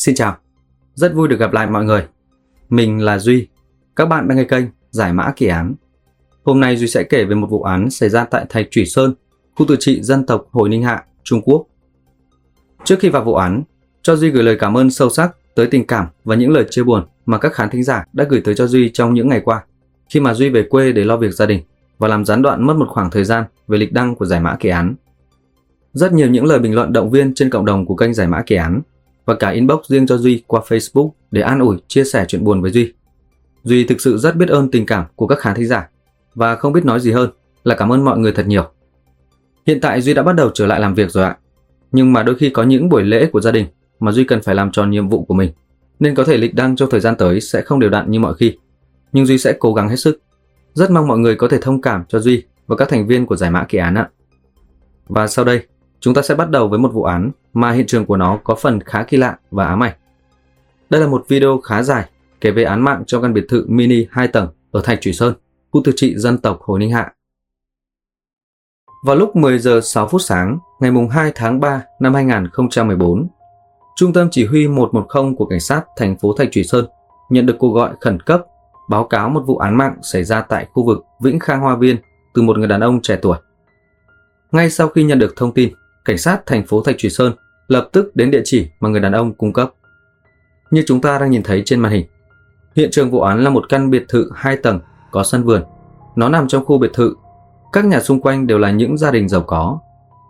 Xin chào, rất vui được gặp lại mọi người. Mình là Duy, các bạn đang nghe kênh Giải mã kỳ án. Hôm nay Duy sẽ kể về một vụ án xảy ra tại Thạch Thủy Sơn, khu tự trị dân tộc Hồi Ninh Hạ, Trung Quốc. Trước khi vào vụ án, cho Duy gửi lời cảm ơn sâu sắc tới tình cảm và những lời chia buồn mà các khán thính giả đã gửi tới cho Duy trong những ngày qua, khi mà Duy về quê để lo việc gia đình và làm gián đoạn mất một khoảng thời gian về lịch đăng của Giải mã kỳ án. Rất nhiều những lời bình luận động viên trên cộng đồng của kênh Giải mã kỳ án và cả inbox riêng cho Duy qua Facebook để an ủi, chia sẻ chuyện buồn với Duy. Duy thực sự rất biết ơn tình cảm của các khán thính giả và không biết nói gì hơn là cảm ơn mọi người thật nhiều. Hiện tại Duy đã bắt đầu trở lại làm việc rồi ạ. Nhưng mà đôi khi có những buổi lễ của gia đình mà Duy cần phải làm tròn nhiệm vụ của mình, nên có thể lịch đăng trong thời gian tới sẽ không đều đặn như mọi khi. Nhưng Duy sẽ cố gắng hết sức. Rất mong mọi người có thể thông cảm cho Duy và các thành viên của Giải mã kỳ án ạ. Và sau đây, chúng ta sẽ bắt đầu với một vụ án mà hiện trường của nó có phần khá kỳ lạ và ám ảnh. Đây là một video khá dài kể về án mạng trong căn biệt thự mini 2 tầng ở Thạch Thủy Sơn, khu tự trị dân tộc Hồi Ninh Hạ. Vào lúc 10 giờ 6 phút sáng, ngày 2 tháng 3 năm 2014, Trung tâm Chỉ huy 110 của Cảnh sát thành phố Thạch Thủy Sơn nhận được cuộc gọi khẩn cấp báo cáo một vụ án mạng xảy ra tại khu vực Vĩnh Khang Hoa Viên từ một người đàn ông trẻ tuổi. Ngay sau khi nhận được thông tin, Cảnh sát thành phố Thạch Thủy Sơn lập tức đến địa chỉ mà người đàn ông cung cấp. Như chúng ta đang nhìn thấy trên màn hình, hiện trường vụ án là một căn biệt thự 2 tầng có sân vườn. Nó nằm trong khu biệt thự. Các nhà xung quanh đều là những gia đình giàu có.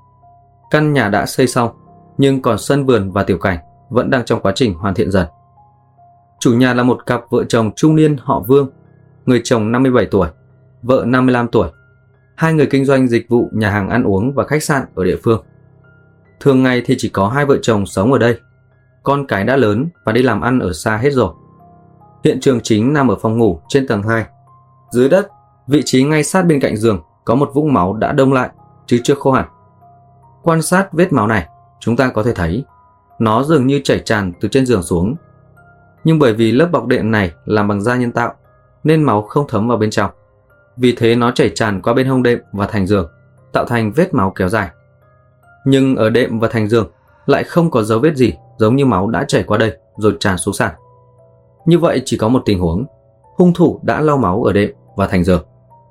Căn nhà đã xây xong, nhưng còn sân vườn và tiểu cảnh vẫn đang trong quá trình hoàn thiện dần. Chủ nhà là một cặp vợ chồng trung niên họ Vương, người chồng 57 tuổi, vợ 55 tuổi. Hai người kinh doanh dịch vụ nhà hàng ăn uống và khách sạn ở địa phương. Thường ngày thì chỉ có hai vợ chồng sống ở đây. Con cái đã lớn và đi làm ăn ở xa hết rồi. Hiện trường chính nằm ở phòng ngủ trên tầng 2. Dưới đất, vị trí ngay sát bên cạnh giường có một vũng máu đã đông lại chứ chưa khô hẳn. Quan sát vết máu này, chúng ta có thể thấy nó dường như chảy tràn từ trên giường xuống. Nhưng bởi vì lớp bọc đệm này làm bằng da nhân tạo nên máu không thấm vào bên trong. Vì thế nó chảy tràn qua bên hông đệm và thành giường, tạo thành vết máu kéo dài. Nhưng ở đệm và thành giường lại không có dấu vết gì giống như máu đã chảy qua đây rồi tràn xuống sàn. Như vậy chỉ có một tình huống, hung thủ đã lau máu ở đệm và thành giường.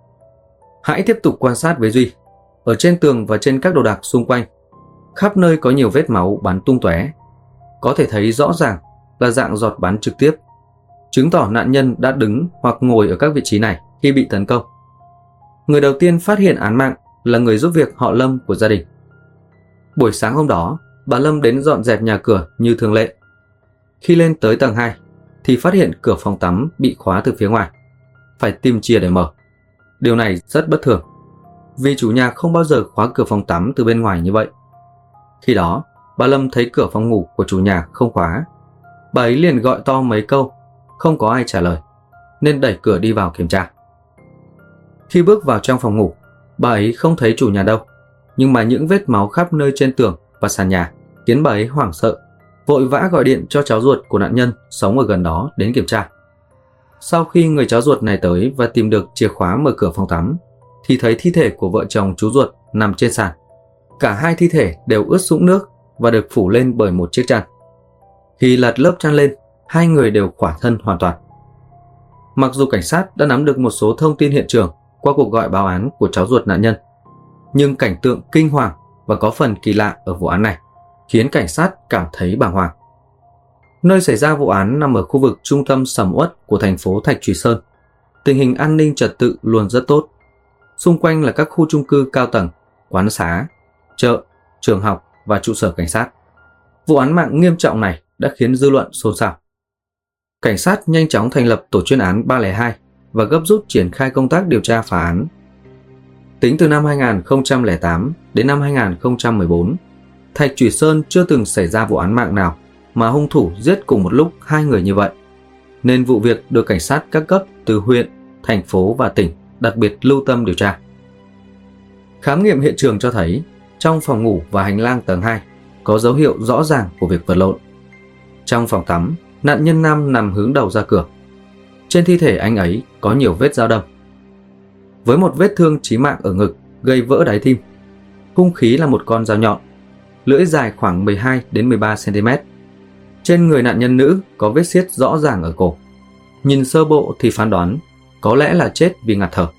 Hãy tiếp tục quan sát với Duy. Ở trên tường và trên các đồ đạc xung quanh, khắp nơi có nhiều vết máu bắn tung tóe. Có thể thấy rõ ràng là dạng giọt bắn trực tiếp, chứng tỏ nạn nhân đã đứng hoặc ngồi ở các vị trí này khi bị tấn công. Người đầu tiên phát hiện án mạng là người giúp việc họ Lâm của gia đình. Buổi sáng hôm đó, bà Lâm đến dọn dẹp nhà cửa như thường lệ. Khi lên tới tầng 2 thì phát hiện cửa phòng tắm bị khóa từ phía ngoài, phải tìm chìa để mở. Điều này rất bất thường, vì chủ nhà không bao giờ khóa cửa phòng tắm từ bên ngoài như vậy. Khi đó, bà Lâm thấy cửa phòng ngủ của chủ nhà không khóa. Bà ấy liền gọi to mấy câu, không có ai trả lời, nên đẩy cửa đi vào kiểm tra. Khi bước vào trong phòng ngủ, bà ấy không thấy chủ nhà đâu, nhưng mà những vết máu khắp nơi trên tường và sàn nhà khiến bà ấy hoảng sợ, vội vã gọi điện cho cháu ruột của nạn nhân sống ở gần đó đến kiểm tra. Sau khi người cháu ruột này tới và tìm được chìa khóa mở cửa phòng tắm, thì thấy thi thể của vợ chồng chú ruột nằm trên sàn. Cả hai thi thể đều ướt sũng nước và được phủ lên bởi một chiếc chăn. Khi lật lớp chăn lên, hai người đều khỏa thân hoàn toàn. Mặc dù cảnh sát đã nắm được một số thông tin hiện trường qua cuộc gọi báo án của cháu ruột nạn nhân, nhưng cảnh tượng kinh hoàng và có phần kỳ lạ ở vụ án này khiến cảnh sát cảm thấy bàng hoàng. Nơi xảy ra vụ án nằm ở khu vực trung tâm sầm uất của thành phố Thạch Thủy Sơn. Tình hình an ninh trật tự luôn rất tốt. Xung quanh là các khu chung cư cao tầng, quán xá, chợ, trường học và trụ sở cảnh sát. Vụ án mạng nghiêm trọng này đã khiến dư luận xôn xao. Cảnh sát nhanh chóng thành lập tổ chuyên án 302 và gấp rút triển khai công tác điều tra phá án. Tính từ năm 2008 đến năm 2014, Thạch Thủy Sơn chưa từng xảy ra vụ án mạng nào mà hung thủ giết cùng một lúc hai người như vậy, nên vụ việc được cảnh sát các cấp từ huyện, thành phố và tỉnh đặc biệt lưu tâm điều tra. Khám nghiệm hiện trường cho thấy trong phòng ngủ và hành lang tầng 2 có dấu hiệu rõ ràng của việc vật lộn. Trong phòng tắm, nạn nhân nam nằm hướng đầu ra cửa. Trên thi thể anh ấy có nhiều vết dao đâm. Với một vết thương chí mạng ở ngực gây vỡ đáy tim. Hung khí là một con dao nhọn, lưỡi dài khoảng 12 đến 13 cm. Trên người nạn nhân nữ có vết xiết rõ ràng ở cổ. Nhìn sơ bộ thì phán đoán có lẽ là chết vì ngạt thở.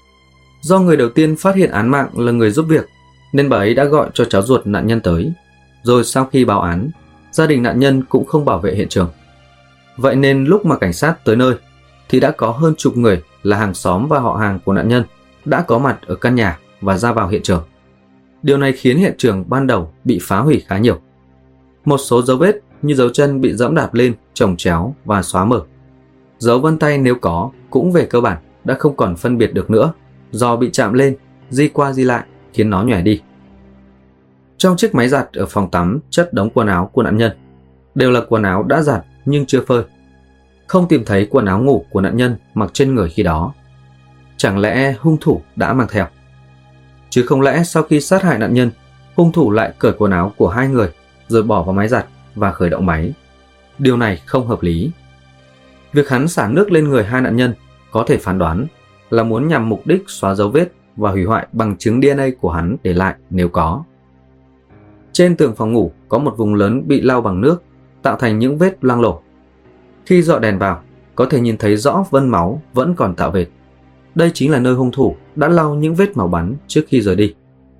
Do người đầu tiên phát hiện án mạng là người giúp việc, nên bà ấy đã gọi cho cháu ruột nạn nhân tới. Rồi sau khi báo án, gia đình nạn nhân cũng không bảo vệ hiện trường. Vậy nên lúc mà cảnh sát tới nơi thì đã có hơn chục người là hàng xóm và họ hàng của nạn nhân đã có mặt ở căn nhà và ra vào hiện trường. Điều này khiến hiện trường ban đầu bị phá hủy khá nhiều. Một số dấu vết như dấu chân bị dẫm đạp lên, chồng chéo và xóa mờ. Dấu vân tay nếu có cũng về cơ bản đã không còn phân biệt được nữa, do bị chạm lên, di qua di lại khiến nó nhòe đi. Trong chiếc máy giặt ở phòng tắm chất đống quần áo của nạn nhân, đều là quần áo đã giặt nhưng chưa phơi. Không tìm thấy quần áo ngủ của nạn nhân mặc trên người khi đó. Chẳng lẽ hung thủ đã mang theo? Chứ không lẽ sau khi sát hại nạn nhân, hung thủ lại cởi quần áo của hai người rồi bỏ vào máy giặt và khởi động máy? Điều này không hợp lý. Việc hắn xả nước lên người hai nạn nhân có thể phán đoán là muốn nhằm mục đích xóa dấu vết và hủy hoại bằng chứng DNA của hắn để lại nếu có. Trên tường phòng ngủ có một vùng lớn bị lau bằng nước, tạo thành những vết loang lổ. Khi dọi đèn vào, có thể nhìn thấy rõ vân máu vẫn còn tạo vệt. Đây chính là nơi hung thủ đã lau những vết máu bắn trước khi rời đi.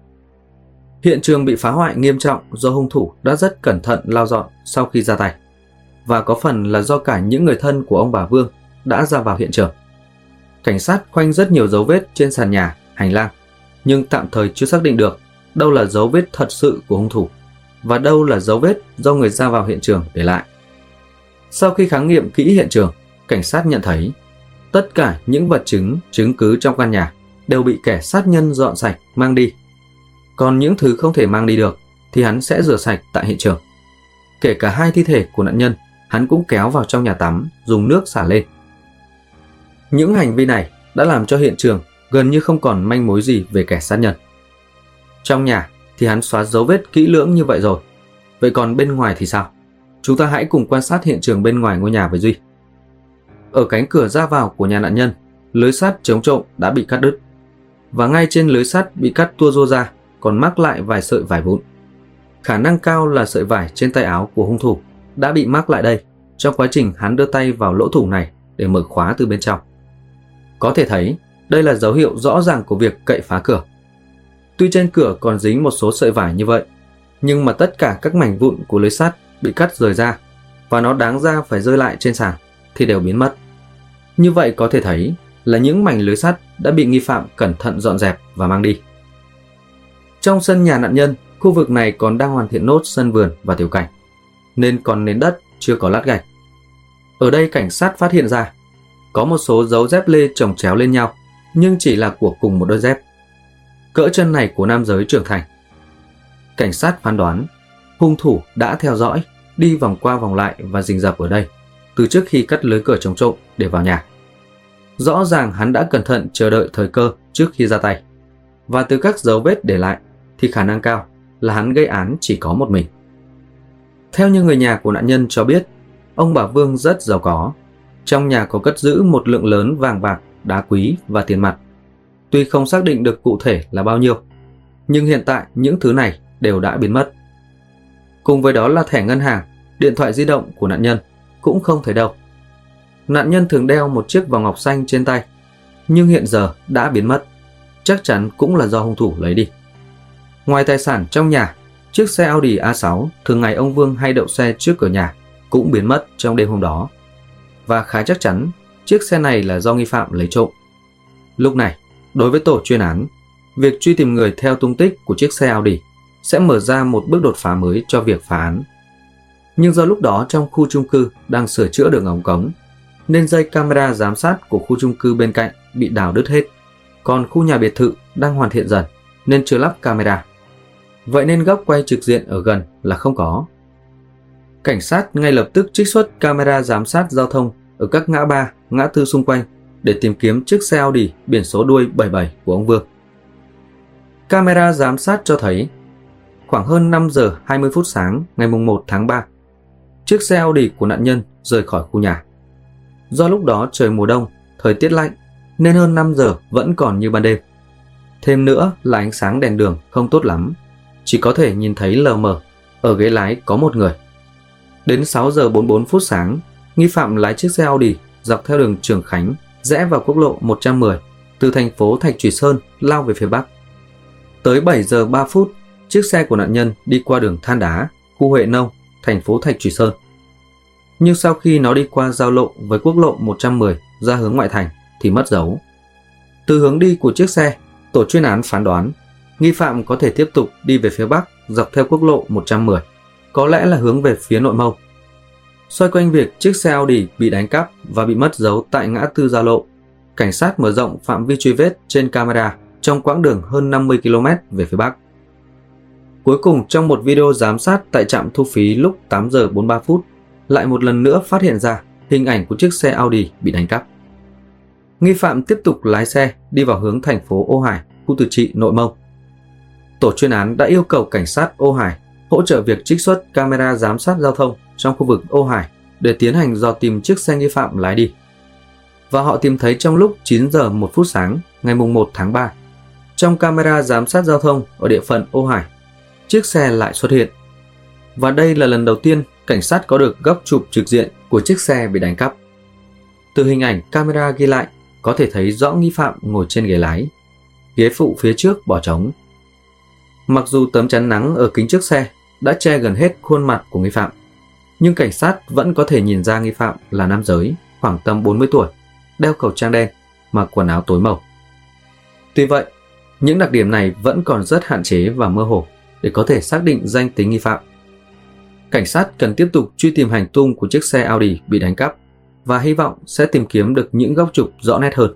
Hiện trường bị phá hoại nghiêm trọng do hung thủ đã rất cẩn thận lau dọn sau khi ra tay, và có phần là do cả những người thân của ông bà Vương đã ra vào hiện trường. Cảnh sát khoanh rất nhiều dấu vết trên sàn nhà, hành lang, nhưng tạm thời chưa xác định được đâu là dấu vết thật sự của hung thủ và đâu là dấu vết do người ra vào hiện trường để lại. Sau khi khám nghiệm kỹ hiện trường, cảnh sát nhận thấy tất cả những vật chứng, chứng cứ trong căn nhà đều bị kẻ sát nhân dọn sạch mang đi. Còn những thứ không thể mang đi được thì hắn sẽ rửa sạch tại hiện trường. Kể cả hai thi thể của nạn nhân, hắn cũng kéo vào trong nhà tắm dùng nước xả lên. Những hành vi này đã làm cho hiện trường gần như không còn manh mối gì về kẻ sát nhân. Trong nhà thì hắn xóa dấu vết kỹ lưỡng như vậy rồi. Vậy còn bên ngoài thì sao? Chúng ta hãy cùng quan sát hiện trường bên ngoài ngôi nhà với Duy. Ở cánh cửa ra vào của nhà nạn nhân, lưới sắt chống trộm đã bị cắt đứt. Và ngay trên lưới sắt bị cắt tua rua ra còn mắc lại vài sợi vải vụn. Khả năng cao là sợi vải trên tay áo của hung thủ đã bị mắc lại đây trong quá trình hắn đưa tay vào lỗ thủng này để mở khóa từ bên trong. Có thể thấy đây là dấu hiệu rõ ràng của việc cậy phá cửa. Tuy trên cửa còn dính một số sợi vải như vậy, nhưng mà tất cả các mảnh vụn của lưới sắt bị cắt rời ra và nó đáng ra phải rơi lại trên sàn thì đều biến mất. Như vậy có thể thấy là những mảnh lưới sắt đã bị nghi phạm cẩn thận dọn dẹp và mang đi. Trong sân nhà nạn nhân, khu vực này còn đang hoàn thiện nốt sân vườn và tiểu cảnh, nên còn nền đất chưa có lát gạch. Ở đây cảnh sát phát hiện ra có một số dấu dép lê chồng chéo lên nhau, nhưng chỉ là của cùng một đôi dép. Cỡ chân này của nam giới trưởng thành. Cảnh sát phán đoán hung thủ đã theo dõi, đi vòng qua vòng lại và rình rập ở đây từ trước khi cắt lưới cửa chống trộm để vào nhà. Rõ ràng hắn đã cẩn thận chờ đợi thời cơ trước khi ra tay. Và từ các dấu vết để lại thì khả năng cao là hắn gây án chỉ có một mình. Theo như người nhà của nạn nhân cho biết, ông bà Vương rất giàu có. Trong nhà có cất giữ một lượng lớn vàng bạc, đá quý và tiền mặt. Tuy không xác định được cụ thể là bao nhiêu, nhưng hiện tại những thứ này đều đã biến mất. Cùng với đó là thẻ ngân hàng, điện thoại di động của nạn nhân cũng không thấy đâu. Nạn nhân thường đeo một chiếc vòng ngọc xanh trên tay, nhưng hiện giờ đã biến mất. Chắc chắn cũng là do hung thủ lấy đi. Ngoài tài sản trong nhà, chiếc xe Audi A6 thường ngày ông Vương hay đậu xe trước cửa nhà cũng biến mất trong đêm hôm đó. Và khá chắc chắn chiếc xe này là do nghi phạm lấy trộm. Lúc này, đối với tổ chuyên án, việc truy tìm người theo tung tích của chiếc xe Audi sẽ mở ra một bước đột phá mới cho việc phá án. Nhưng do lúc đó trong khu chung cư đang sửa chữa đường ống cống, nên dây camera giám sát của khu chung cư bên cạnh bị đào đứt hết, còn khu nhà biệt thự đang hoàn thiện dần nên chưa lắp camera. Vậy nên góc quay trực diện ở gần là không có. Cảnh sát ngay lập tức trích xuất camera giám sát giao thông ở các ngã ba, ngã tư xung quanh để tìm kiếm chiếc xe Audi biển số đuôi 77 của ông Vương. Camera giám sát cho thấy khoảng hơn 5 giờ 20 phút sáng ngày 1 tháng 3, chiếc xe Audi của nạn nhân rời khỏi khu nhà. Do lúc đó trời mùa đông, thời tiết lạnh nên hơn 5 giờ vẫn còn như ban đêm. Thêm nữa là ánh sáng đèn đường không tốt lắm, chỉ có thể nhìn thấy lờ mờ, ở ghế lái có một người. Đến 6 giờ 44 phút sáng, nghi phạm lái chiếc xe Audi dọc theo đường Trường Khánh rẽ vào quốc lộ 110 từ thành phố Thạch Thủy Sơn lao về phía bắc. Tới 7 giờ 3 phút, chiếc xe của nạn nhân đi qua đường Than Đá, khu Huệ Nông, thành phố Thạch Thủy Sơn. Nhưng sau khi nó đi qua giao lộ với quốc lộ 110 ra hướng ngoại thành thì mất dấu. Từ hướng đi của chiếc xe, tổ chuyên án phán đoán nghi phạm có thể tiếp tục đi về phía bắc dọc theo quốc lộ 110, có lẽ là hướng về phía Nội Mông. Xoay quanh việc chiếc xe Audi bị đánh cắp và bị mất dấu tại ngã tư giao lộ, cảnh sát mở rộng phạm vi truy vết trên camera trong quãng đường hơn 50 km về phía bắc. Cuối cùng, trong một video giám sát tại trạm thu phí lúc 8 giờ 43 phút, lại một lần nữa phát hiện ra hình ảnh của chiếc xe Audi bị đánh cắp. Nghi phạm tiếp tục lái xe đi vào hướng thành phố Ô Hải, khu tự trị Nội Mông. Tổ chuyên án đã yêu cầu cảnh sát Ô Hải hỗ trợ việc trích xuất camera giám sát giao thông trong khu vực Ô Hải để tiến hành dò tìm chiếc xe nghi phạm lái đi. Và họ tìm thấy trong lúc 9 giờ 1 phút sáng ngày 1 tháng 3, trong camera giám sát giao thông ở địa phận Ô Hải, chiếc xe lại xuất hiện. Và đây là lần đầu tiên cảnh sát có được góc chụp trực diện của chiếc xe bị đánh cắp. Từ hình ảnh camera ghi lại, có thể thấy rõ nghi phạm ngồi trên ghế lái, ghế phụ phía trước bỏ trống. Mặc dù tấm chắn nắng ở kính trước xe đã che gần hết khuôn mặt của nghi phạm, nhưng cảnh sát vẫn có thể nhìn ra nghi phạm là nam giới, khoảng tầm 40 tuổi, đeo khẩu trang đen, mặc quần áo tối màu. Tuy vậy, những đặc điểm này vẫn còn rất hạn chế và mơ hồ để có thể xác định danh tính nghi phạm. Cảnh sát cần tiếp tục truy tìm hành tung của chiếc xe Audi bị đánh cắp và hy vọng sẽ tìm kiếm được những góc chụp rõ nét hơn.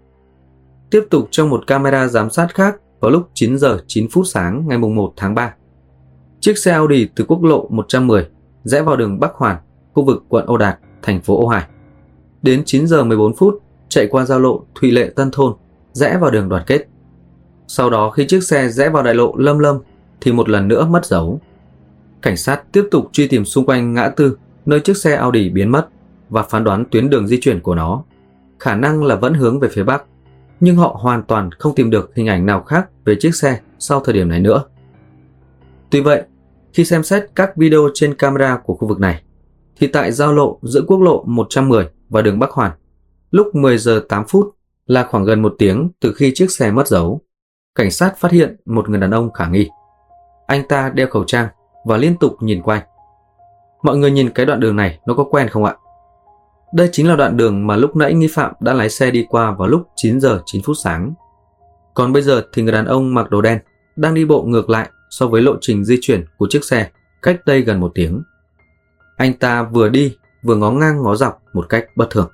Tiếp tục trong một camera giám sát khác vào lúc 9 giờ 9 phút sáng ngày 1 tháng 3, chiếc xe Audi từ quốc lộ 110 rẽ vào đường Bắc Hoàn, khu vực quận Ô Đạt, thành phố Ô Hải. Đến 9 giờ 14 phút chạy qua giao lộ Thụy Lệ Tân Thôn, rẽ vào đường Đoàn Kết. Sau đó khi chiếc xe rẽ vào đại lộ Lâm Lâm thì một lần nữa mất dấu. Cảnh sát tiếp tục truy tìm xung quanh ngã tư nơi chiếc xe Audi biến mất và phán đoán tuyến đường di chuyển của nó, khả năng là vẫn hướng về phía Bắc, nhưng họ hoàn toàn không tìm được hình ảnh nào khác về chiếc xe sau thời điểm này nữa. Tuy vậy, khi xem xét các video trên camera của khu vực này, thì tại giao lộ giữa quốc lộ 110 và đường Bắc Hoàn, lúc 10 giờ 8 phút là khoảng gần 1 tiếng từ khi chiếc xe mất dấu, cảnh sát phát hiện một người đàn ông khả nghi. Anh ta đeo khẩu trang và liên tục nhìn quanh. Mọi người nhìn cái đoạn đường này nó có quen không ạ? Đây chính là đoạn đường mà lúc nãy nghi phạm đã lái xe đi qua vào lúc 9 giờ 9 phút sáng. Còn bây giờ thì người đàn ông mặc đồ đen đang đi bộ ngược lại so với lộ trình di chuyển của chiếc xe cách đây gần 1 tiếng. Anh ta vừa đi vừa ngó ngang ngó dọc một cách bất thường.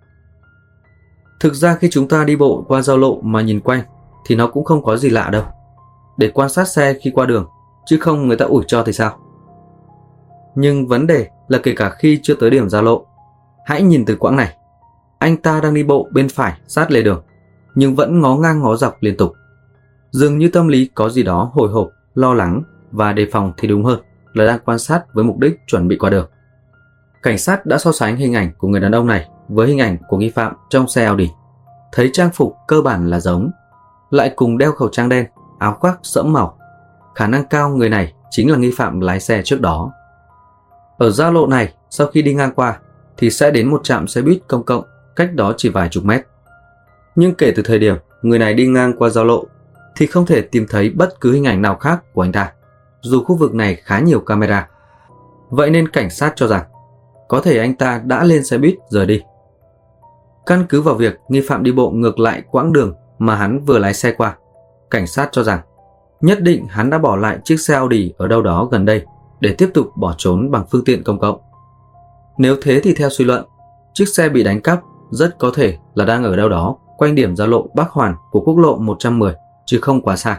Thực ra khi chúng ta đi bộ qua giao lộ mà nhìn quanh thì nó cũng không có gì lạ đâu. Để quan sát xe khi qua đường, chứ không người ta ủi cho thì sao? Nhưng vấn đề là kể cả khi chưa tới điểm giao lộ, hãy nhìn từ quãng này. Anh ta đang đi bộ bên phải sát lề đường, nhưng vẫn ngó ngang ngó dọc liên tục. Dường như tâm lý có gì đó hồi hộp, lo lắng và đề phòng thì đúng hơn là đang quan sát với mục đích chuẩn bị qua đường. Cảnh sát đã so sánh hình ảnh của người đàn ông này với hình ảnh của nghi phạm trong xe Audi. Thấy trang phục cơ bản là giống, lại cùng đeo khẩu trang đen, áo khoác sẫm màu. Khả năng cao người này chính là nghi phạm lái xe trước đó. Ở giao lộ này, sau khi đi ngang qua thì sẽ đến một trạm xe buýt công cộng cách đó chỉ vài chục mét. Nhưng kể từ thời điểm người này đi ngang qua giao lộ thì không thể tìm thấy bất cứ hình ảnh nào khác của anh ta, dù khu vực này khá nhiều camera. Vậy nên cảnh sát cho rằng có thể anh ta đã lên xe buýt rời đi. Căn cứ vào việc nghi phạm đi bộ ngược lại quãng đường mà hắn vừa lái xe qua, cảnh sát cho rằng nhất định hắn đã bỏ lại chiếc xe Audi ở đâu đó gần đây để tiếp tục bỏ trốn bằng phương tiện công cộng. Nếu thế thì theo suy luận, chiếc xe bị đánh cắp rất có thể là đang ở đâu đó quanh điểm giao lộ Bắc Hoàn của quốc lộ 110, chứ không quá xa.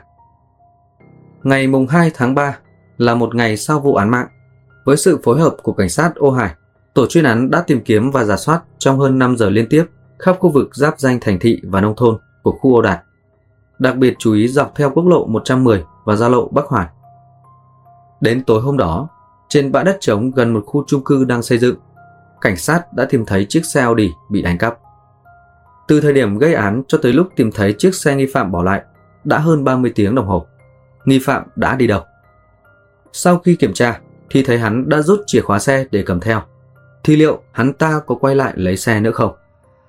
Ngày 2 tháng 3 là một ngày sau vụ án mạng. Với sự phối hợp của cảnh sát Ô Hải, tổ chuyên án đã tìm kiếm và rà soát trong hơn 5 giờ liên tiếp khắp khu vực giáp ranh thành thị và nông thôn của khu Ô Đạt, đặc biệt chú ý dọc theo quốc lộ 110 và giao lộ Bắc Hoàn. Đến tối hôm đó, trên bãi đất trống gần một khu chung cư đang xây dựng, cảnh sát đã tìm thấy chiếc xe Audi bị đánh cắp. Từ thời điểm gây án cho tới lúc tìm thấy chiếc xe nghi phạm bỏ lại đã hơn 30 tiếng đồng hồ. Nghi phạm đã đi đâu? Sau khi kiểm tra, thì thấy hắn đã rút chìa khóa xe để cầm theo. Thì liệu hắn ta có quay lại lấy xe nữa không?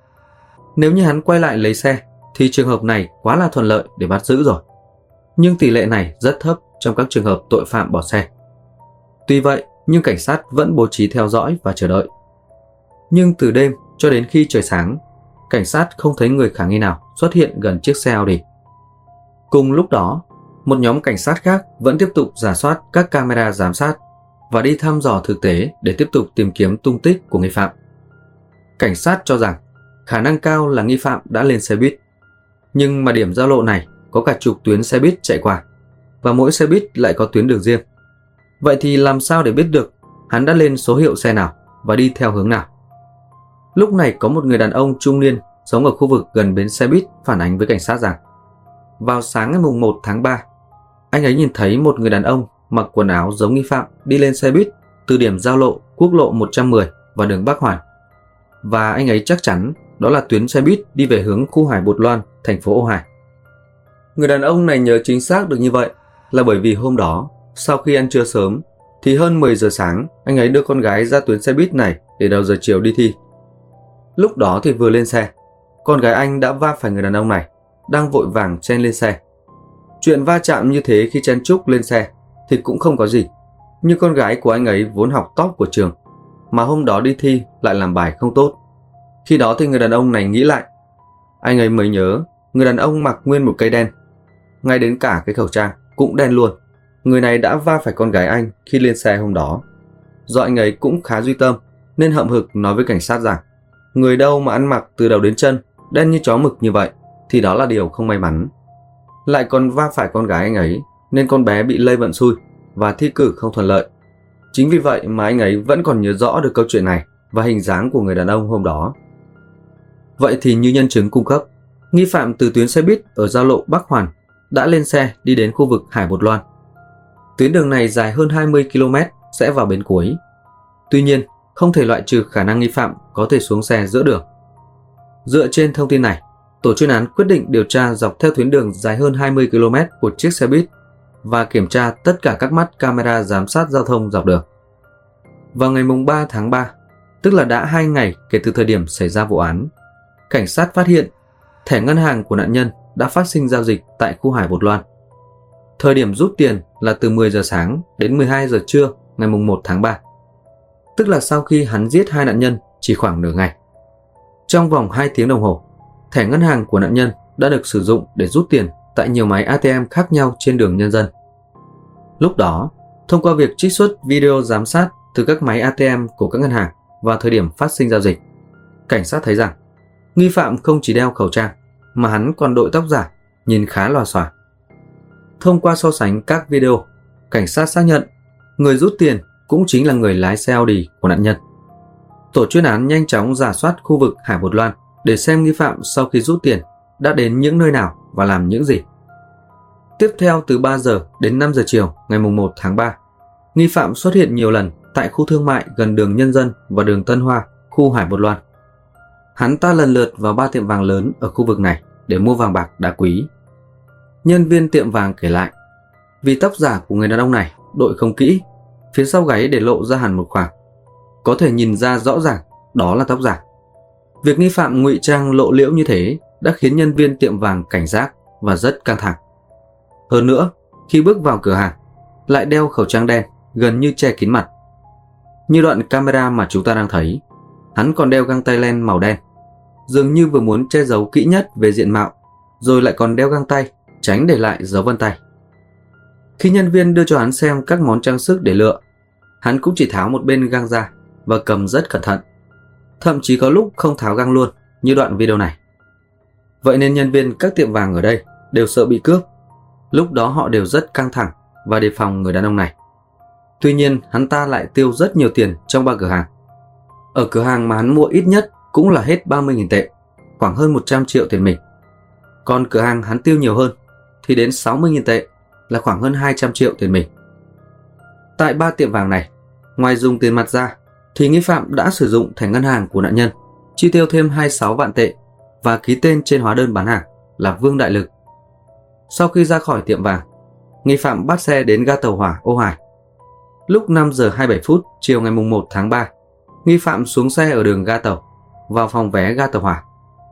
Nếu như hắn quay lại lấy xe thì trường hợp này quá là thuận lợi để bắt giữ rồi. Nhưng tỷ lệ này rất thấp trong các trường hợp tội phạm bỏ xe. Tuy vậy, nhưng cảnh sát vẫn bố trí theo dõi và chờ đợi. Nhưng từ đêm cho đến khi trời sáng, cảnh sát không thấy người khả nghi nào xuất hiện gần chiếc xe Audi. Cùng lúc đó, một nhóm cảnh sát khác vẫn tiếp tục rà soát các camera giám sát và đi thăm dò thực tế để tiếp tục tìm kiếm tung tích của nghi phạm. Cảnh sát cho rằng khả năng cao là nghi phạm đã lên xe buýt. Nhưng mà điểm giao lộ này có cả chục tuyến xe buýt chạy qua, và mỗi xe buýt lại có tuyến đường riêng. Vậy thì làm sao để biết được hắn đã lên số hiệu xe nào và đi theo hướng nào? Lúc này có một người đàn ông trung niên sống ở khu vực gần bến xe buýt phản ánh với cảnh sát rằng vào sáng ngày 1 tháng 3, anh ấy nhìn thấy một người đàn ông mặc quần áo giống nghi phạm đi lên xe buýt từ điểm giao lộ quốc lộ 110 và đường Bắc Hoàn. Và anh ấy chắc chắn đó là tuyến xe buýt đi về hướng khu Hải Bột Loan, thành phố Ô Hải. Người đàn ông này nhớ chính xác được như vậy là bởi vì hôm đó, sau khi ăn trưa sớm, thì hơn 10 giờ sáng anh ấy đưa con gái ra tuyến xe buýt này để đầu giờ chiều đi thi. Lúc đó thì vừa lên xe, con gái anh đã va phải người đàn ông này đang vội vàng chen lên xe. Chuyện va chạm như thế khi chen chúc lên xe thì cũng không có gì, nhưng con gái của anh ấy vốn học top của trường, mà hôm đó đi thi lại làm bài không tốt. Khi đó thì người đàn ông này nghĩ lại, anh ấy mới nhớ người đàn ông mặc nguyên một cây đen, ngay đến cả cái khẩu trang cũng đen luôn. Người này đã va phải con gái anh khi lên xe hôm đó. Do anh ấy cũng khá duy tâm nên hậm hực nói với cảnh sát rằng người đâu mà ăn mặc từ đầu đến chân đen như chó mực như vậy thì đó là điều không may mắn. Lại còn va phải con gái anh ấy nên con bé bị lây vận xui và thi cử không thuận lợi. Chính vì vậy mà anh ấy vẫn còn nhớ rõ được câu chuyện này và hình dáng của người đàn ông hôm đó. Vậy thì như nhân chứng cung cấp, nghi phạm từ tuyến xe buýt ở giao lộ Bắc Hoàn đã lên xe đi đến khu vực Hải Bột Loan. Tuyến đường này dài hơn 20 km sẽ vào bến cuối. Tuy nhiên, không thể loại trừ khả năng nghi phạm có thể xuống xe giữa đường. Dựa trên thông tin này, tổ chuyên án quyết định điều tra dọc theo tuyến đường dài hơn 20 km của chiếc xe buýt và kiểm tra tất cả các mắt camera giám sát giao thông dọc đường. Vào ngày 3 tháng 3, tức là đã 2 ngày kể từ thời điểm xảy ra vụ án, cảnh sát phát hiện thẻ ngân hàng của nạn nhân đã phát sinh giao dịch tại khu Hải Bột Loan. Thời điểm rút tiền là từ 10 giờ sáng đến 12 giờ trưa ngày 1 tháng 3, tức là sau khi hắn giết 2 nạn nhân chỉ khoảng nửa ngày. Trong vòng 2 tiếng đồng hồ, thẻ ngân hàng của nạn nhân đã được sử dụng để rút tiền tại nhiều máy ATM khác nhau trên đường Nhân dân. Lúc đó, thông qua việc trích xuất video giám sát từ các máy ATM của các ngân hàng vào thời điểm phát sinh giao dịch, cảnh sát thấy rằng nghi phạm không chỉ đeo khẩu trang mà hắn còn đội tóc giả, nhìn khá lòa xòa. Thông qua so sánh các video, cảnh sát xác nhận người rút tiền cũng chính là người lái xe Audi của nạn nhân. Tổ chuyên án nhanh chóng rà soát khu vực Hải Bột Loan để xem nghi phạm sau khi rút tiền đã đến những nơi nào và làm những gì. Tiếp theo từ 3 giờ đến 5 giờ chiều ngày 1 tháng 3, nghi phạm xuất hiện nhiều lần tại khu thương mại gần đường Nhân dân và đường Tân Hoa, khu Hải Bột Loan. Hắn ta lần lượt vào 3 tiệm vàng lớn ở khu vực này để mua vàng bạc đá quý. Nhân viên tiệm vàng kể lại, vì tóc giả của người đàn ông này đội không kỹ, phía sau gáy để lộ ra hẳn một khoảng, có thể nhìn ra rõ ràng đó là tóc giả. Việc nghi phạm ngụy trang lộ liễu như thế đã khiến nhân viên tiệm vàng cảnh giác và rất căng thẳng. Hơn nữa, khi bước vào cửa hàng, lại đeo khẩu trang đen gần như che kín mặt. Như đoạn camera mà chúng ta đang thấy, hắn còn đeo găng tay len màu đen, dường như vừa muốn che giấu kỹ nhất về diện mạo, rồi lại còn đeo găng tay tránh để lại dấu vân tay. Khi nhân viên đưa cho hắn xem các món trang sức để lựa, hắn cũng chỉ tháo một bên găng ra và cầm rất cẩn thận, thậm chí có lúc không tháo găng luôn như đoạn video này. Vậy nên nhân viên các tiệm vàng ở đây đều sợ bị cướp. Lúc đó họ đều rất căng thẳng và đề phòng người đàn ông này. Tuy nhiên hắn ta lại tiêu rất nhiều tiền trong 3 cửa hàng. Ở cửa hàng mà hắn mua ít nhất cũng là hết 30.000 tệ, khoảng hơn 100 triệu tiền mình. Còn cửa hàng hắn tiêu nhiều hơn thì đến 60.000 tệ, là khoảng hơn 200 triệu tiền mình. Tại 3 tiệm vàng này, ngoài dùng tiền mặt ra thì nghi phạm đã sử dụng thẻ ngân hàng của nạn nhân, chi tiêu thêm 26 vạn tệ và ký tên trên hóa đơn bán hàng là Vương Đại Lực. Sau khi ra khỏi tiệm vàng, nghi phạm bắt xe đến ga tàu hỏa Ô Hải. Lúc 5 giờ 27 phút chiều ngày 1 tháng 3, nghi phạm xuống xe ở đường ga tàu, vào phòng vé ga tàu hỏa.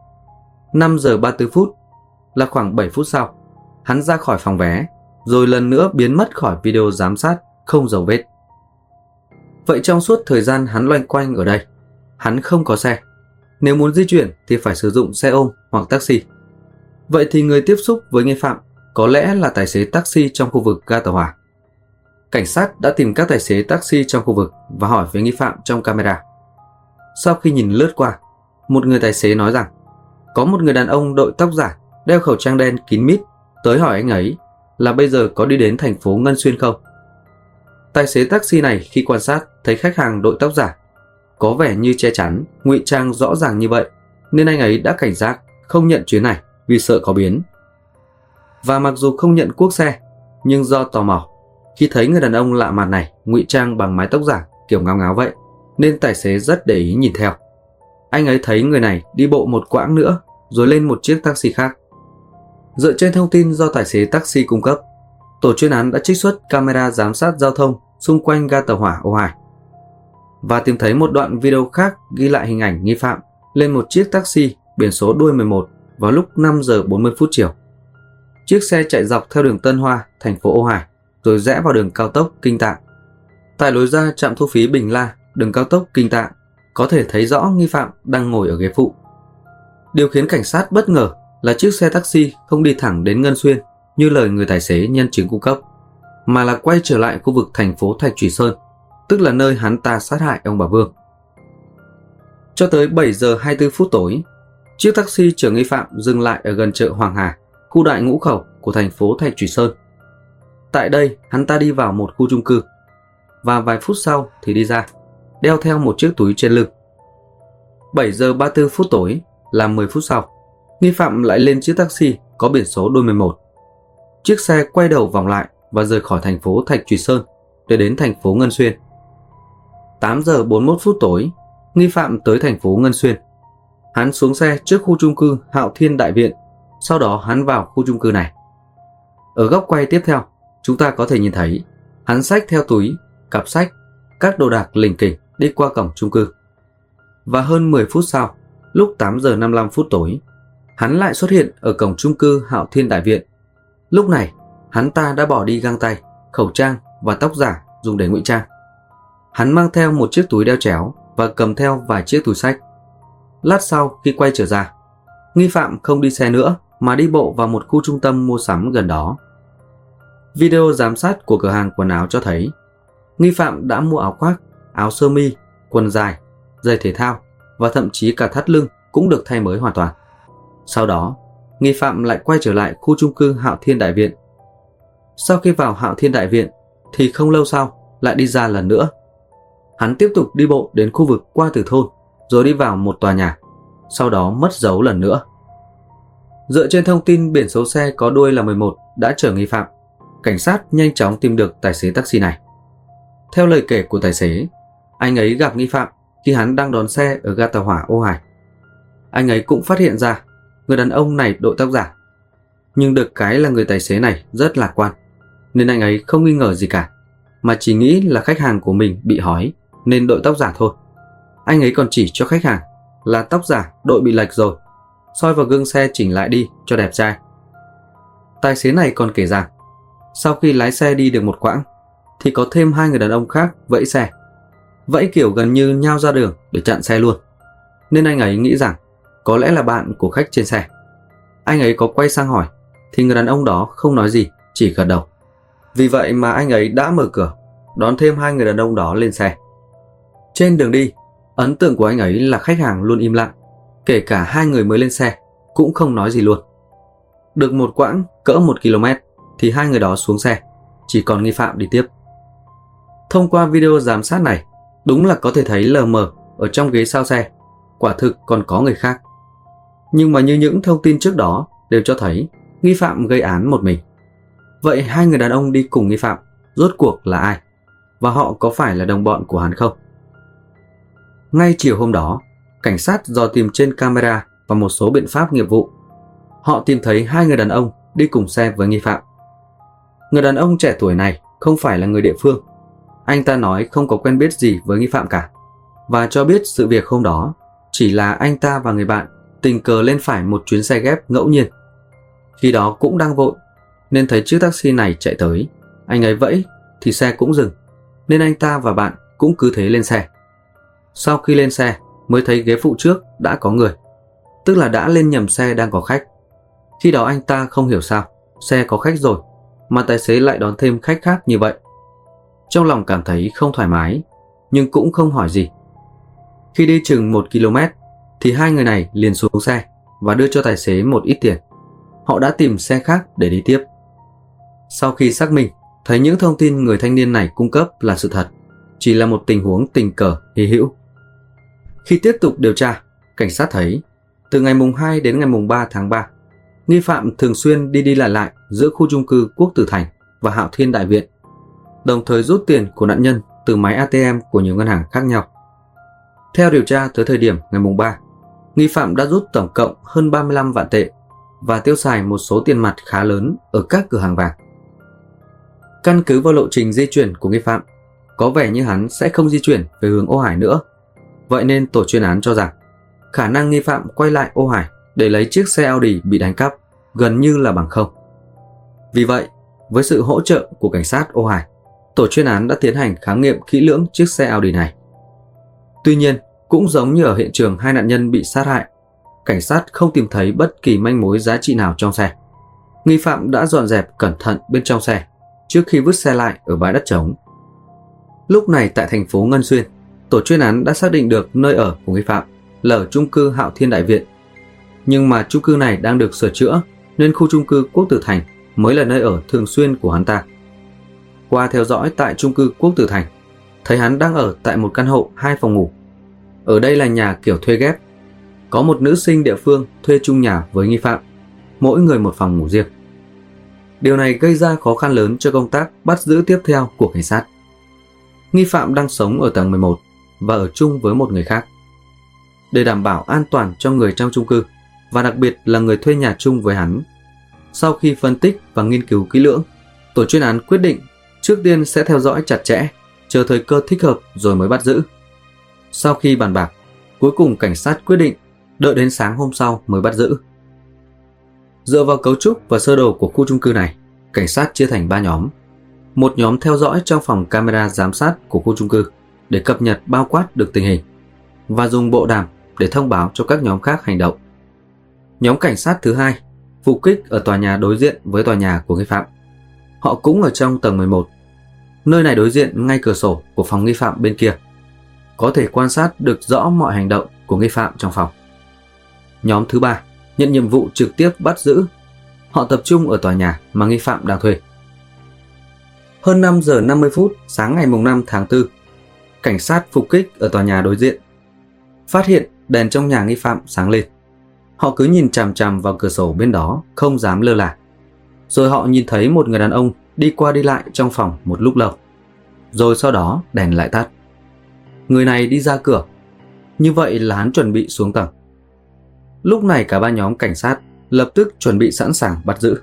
5 giờ 34 phút là khoảng 7 phút sau, hắn ra khỏi phòng vé, rồi lần nữa biến mất khỏi video giám sát không dấu vết. Vậy trong suốt thời gian hắn loanh quanh ở đây, hắn không có xe. Nếu muốn di chuyển thì phải sử dụng xe ôm hoặc taxi. Vậy thì người tiếp xúc với nghi phạm có lẽ là tài xế taxi trong khu vực ga tàu hỏa. Cảnh sát đã tìm các tài xế taxi trong khu vực và hỏi về nghi phạm trong camera. Sau khi nhìn lướt qua, một người tài xế nói rằng có một người đàn ông đội tóc giả, đeo khẩu trang đen kín mít tới hỏi anh ấy là bây giờ có đi đến thành phố Ngân Xuyên không. Tài xế taxi này khi quan sát thấy khách hàng đội tóc giả có vẻ như che chắn, ngụy trang rõ ràng như vậy, nên anh ấy đã cảnh giác không nhận chuyến này vì sợ có biến. Và mặc dù không nhận cuốc xe, nhưng do tò mò, khi thấy người đàn ông lạ mặt này ngụy trang bằng mái tóc giả kiểu ngáo ngáo vậy, nên tài xế rất để ý nhìn theo. Anh ấy thấy người này đi bộ một quãng nữa rồi lên một chiếc taxi khác. Dựa trên thông tin do tài xế taxi cung cấp, tổ chuyên án đã trích xuất camera giám sát giao thông xung quanh ga tàu hỏa Âu Hải và tìm thấy một đoạn video khác ghi lại hình ảnh nghi phạm lên một chiếc taxi biển số đuôi 11 vào lúc 5 giờ 40 phút chiều. Chiếc xe chạy dọc theo đường Tân Hoa, thành phố Âu Hải, rồi rẽ vào đường cao tốc Kinh Tạng. Tại lối ra trạm thu phí Bình La, đường cao tốc Kinh Tạng, có thể thấy rõ nghi phạm đang ngồi ở ghế phụ. Điều khiến cảnh sát bất ngờ là chiếc xe taxi không đi thẳng đến Ngân Xuyên như lời người tài xế nhân chứng cung cấp, mà là quay trở lại khu vực thành phố Thạch Thủy Sơn, tức là nơi hắn ta sát hại ông bà Vương. Cho tới 7 giờ 24 phút tối, chiếc taxi chở nghi phạm dừng lại ở gần chợ Hoàng Hà, khu Đại Ngũ Khẩu của thành phố Thạch Thủy Sơn. Tại đây, hắn ta đi vào một khu chung cư và vài phút sau thì đi ra, đeo theo một chiếc túi trên lưng. 7 giờ 34 phút tối là 10 phút sau, nghi phạm lại lên chiếc taxi có biển số đuôi 11. Chiếc xe quay đầu vòng lại và rời khỏi thành phố Thạch Thủy Sơn để đến thành phố Ngân Xuyên. 8 giờ 41 phút tối, nghi phạm tới thành phố Ngân Xuyên. Hắn xuống xe trước khu chung cư Hạo Thiên Đại Viện, sau đó hắn vào khu chung cư này. Ở góc quay tiếp theo, chúng ta có thể nhìn thấy hắn xách theo túi, cặp sách, các đồ đạc lỉnh kỉnh đi qua cổng chung cư. Và hơn 10 phút sau, lúc 8 giờ 55 phút tối, hắn lại xuất hiện ở cổng chung cư Hạo Thiên Đại Viện. Lúc này, hắn ta đã bỏ đi găng tay, khẩu trang và tóc giả dùng để ngụy trang. Hắn mang theo một chiếc túi đeo chéo và cầm theo vài chiếc túi xách. Lát sau khi quay trở ra, nghi phạm không đi xe nữa mà đi bộ vào một khu trung tâm mua sắm gần đó. Video giám sát của cửa hàng quần áo cho thấy nghi phạm đã mua áo khoác, áo sơ mi, quần dài, giày thể thao và thậm chí cả thắt lưng cũng được thay mới hoàn toàn. Sau đó, nghi phạm lại quay trở lại khu chung cư Hạo Thiên Đại Viện. Sau khi vào Hạo Thiên Đại Viện thì không lâu sau lại đi ra lần nữa. Hắn tiếp tục đi bộ đến khu vực qua Tử Thôn rồi đi vào một tòa nhà, sau đó mất dấu lần nữa. Dựa trên thông tin biển số xe có đuôi là 11 đã chở nghi phạm, cảnh sát nhanh chóng tìm được tài xế taxi này. Theo lời kể của tài xế, anh ấy gặp nghi phạm khi hắn đang đón xe ở ga tàu hỏa Âu Hải. Anh ấy cũng phát hiện ra người đàn ông này đội tóc giả. Nhưng được cái là người tài xế này rất lạc quan, nên anh ấy không nghi ngờ gì cả, mà chỉ nghĩ là khách hàng của mình bị hói nên đội tóc giả thôi. Anh ấy còn chỉ cho khách hàng là tóc giả đội bị lệch rồi, soi vào gương xe chỉnh lại đi cho đẹp trai. Tài xế này còn kể rằng sau khi lái xe đi được một quãng thì có thêm hai người đàn ông khác vẫy xe, vẫy kiểu gần như nhao ra đường để chặn xe luôn, nên anh ấy nghĩ rằng có lẽ là bạn của khách trên xe. Anh ấy có quay sang hỏi thì người đàn ông đó không nói gì, chỉ gật đầu. Vì vậy mà anh ấy đã mở cửa đón thêm hai người đàn ông đó lên xe. Trên đường đi, ấn tượng của anh ấy là khách hàng luôn im lặng, kể cả hai người mới lên xe cũng không nói gì luôn. Được một quãng cỡ 1 km thì hai người đó xuống xe, chỉ còn nghi phạm đi tiếp. Thông qua video giám sát này, đúng là có thể thấy lờ mờ ở trong ghế sau xe quả thực còn có người khác. Nhưng mà như những thông tin trước đó đều cho thấy nghi phạm gây án một mình. Vậy hai người đàn ông đi cùng nghi phạm rốt cuộc là ai? Và họ có phải là đồng bọn của hắn không? Ngay chiều hôm đó, cảnh sát dò tìm trên camera và một số biện pháp nghiệp vụ, họ tìm thấy hai người đàn ông đi cùng xe với nghi phạm. Người đàn ông trẻ tuổi này không phải là người địa phương. Anh ta nói không có quen biết gì với nghi phạm cả, và cho biết sự việc hôm đó chỉ là anh ta và người bạn tình cờ lên phải một chuyến xe ghép ngẫu nhiên. Khi đó cũng đang vội, nên thấy chiếc taxi này chạy tới, anh ấy vẫy thì xe cũng dừng, nên anh ta và bạn cũng cứ thế lên xe. Sau khi lên xe mới thấy ghế phụ trước đã có người, tức là đã lên nhầm xe đang có khách. Khi đó anh ta không hiểu sao xe có khách rồi mà tài xế lại đón thêm khách khác như vậy. Trong lòng cảm thấy không thoải mái, nhưng cũng không hỏi gì. Khi đi chừng 1 km thì hai người này liền xuống xe và đưa cho tài xế một ít tiền. Họ đã tìm xe khác để đi tiếp. Sau khi xác minh, thấy những thông tin người thanh niên này cung cấp là sự thật, chỉ là một tình huống tình cờ hy hữu. Khi tiếp tục điều tra, cảnh sát thấy từ ngày mùng 2 đến ngày mùng 3 tháng 3, nghi phạm thường xuyên đi lại giữa khu chung cư Quốc Tử Thành và Hạo Thiên Đại Viện, đồng thời rút tiền của nạn nhân từ máy ATM của nhiều ngân hàng khác nhau. Theo điều tra, tới thời điểm ngày mùng 3, nghi phạm đã rút tổng cộng hơn 35 vạn tệ và tiêu xài một số tiền mặt khá lớn ở các cửa hàng vàng. Căn cứ vào lộ trình di chuyển của nghi phạm, có vẻ như hắn sẽ không di chuyển về hướng Ô Hải nữa. Vậy nên tổ chuyên án cho rằng khả năng nghi phạm quay lại Ô Hải để lấy chiếc xe Audi bị đánh cắp gần như là bằng không. Vì vậy, với sự hỗ trợ của cảnh sát Ô Hải, tổ chuyên án đã tiến hành khám nghiệm kỹ lưỡng chiếc xe Audi này. Tuy nhiên, cũng giống như ở hiện trường hai nạn nhân bị sát hại, cảnh sát không tìm thấy bất kỳ manh mối giá trị nào trong xe. Nghi phạm đã dọn dẹp cẩn thận bên trong xe trước khi vứt xe lại ở bãi đất trống. Lúc này tại thành phố Ngân Xuyên, tổ chuyên án đã xác định được nơi ở của nghi phạm là ở chung cư Hạo Thiên Đại Viện. Nhưng mà chung cư này đang được sửa chữa nên khu chung cư Quốc Tử Thành mới là nơi ở thường xuyên của hắn ta. Qua theo dõi tại chung cư Quốc Tử Thành, thấy hắn đang ở tại một căn hộ 2 phòng ngủ. Ở đây là nhà kiểu thuê ghép. Có một nữ sinh địa phương thuê chung nhà với nghi phạm, mỗi người một phòng ngủ riêng. Điều này gây ra khó khăn lớn cho công tác bắt giữ tiếp theo của cảnh sát. Nghi phạm đang sống ở tầng 11 và ở chung với một người khác. Để đảm bảo an toàn cho người trong chung cư và đặc biệt là người thuê nhà chung với hắn, sau khi phân tích và nghiên cứu kỹ lưỡng, tổ chuyên án quyết định trước tiên sẽ theo dõi chặt chẽ, chờ thời cơ thích hợp rồi mới bắt giữ. Sau khi bàn bạc, cuối cùng cảnh sát quyết định đợi đến sáng hôm sau mới bắt giữ. Dựa vào cấu trúc và sơ đồ của khu chung cư này, cảnh sát chia thành 3 nhóm. Một nhóm theo dõi trong phòng camera giám sát của khu chung cư để cập nhật bao quát được tình hình và dùng bộ đàm để thông báo cho các nhóm khác hành động. Nhóm cảnh sát thứ hai phục kích ở tòa nhà đối diện với tòa nhà của nghi phạm. Họ cũng ở trong tầng 11. Nơi này đối diện ngay cửa sổ của phòng nghi phạm bên kia, có thể quan sát được rõ mọi hành động của nghi phạm trong phòng. Nhóm thứ ba nhận nhiệm vụ trực tiếp bắt giữ. Họ tập trung ở tòa nhà mà nghi phạm đang thuê. Hơn 5 giờ 50 phút sáng ngày 5 tháng 4, cảnh sát phục kích ở tòa nhà đối diện. Phát hiện đèn trong nhà nghi phạm sáng lên. Họ cứ nhìn chằm chằm vào cửa sổ bên đó, không dám lơ là. Rồi họ nhìn thấy một người đàn ông đi qua đi lại trong phòng một lúc lâu. Rồi sau đó đèn lại tắt. Người này đi ra cửa. Như vậy là hắn chuẩn bị xuống tầng. Lúc này cả ba nhóm cảnh sát lập tức chuẩn bị sẵn sàng bắt giữ.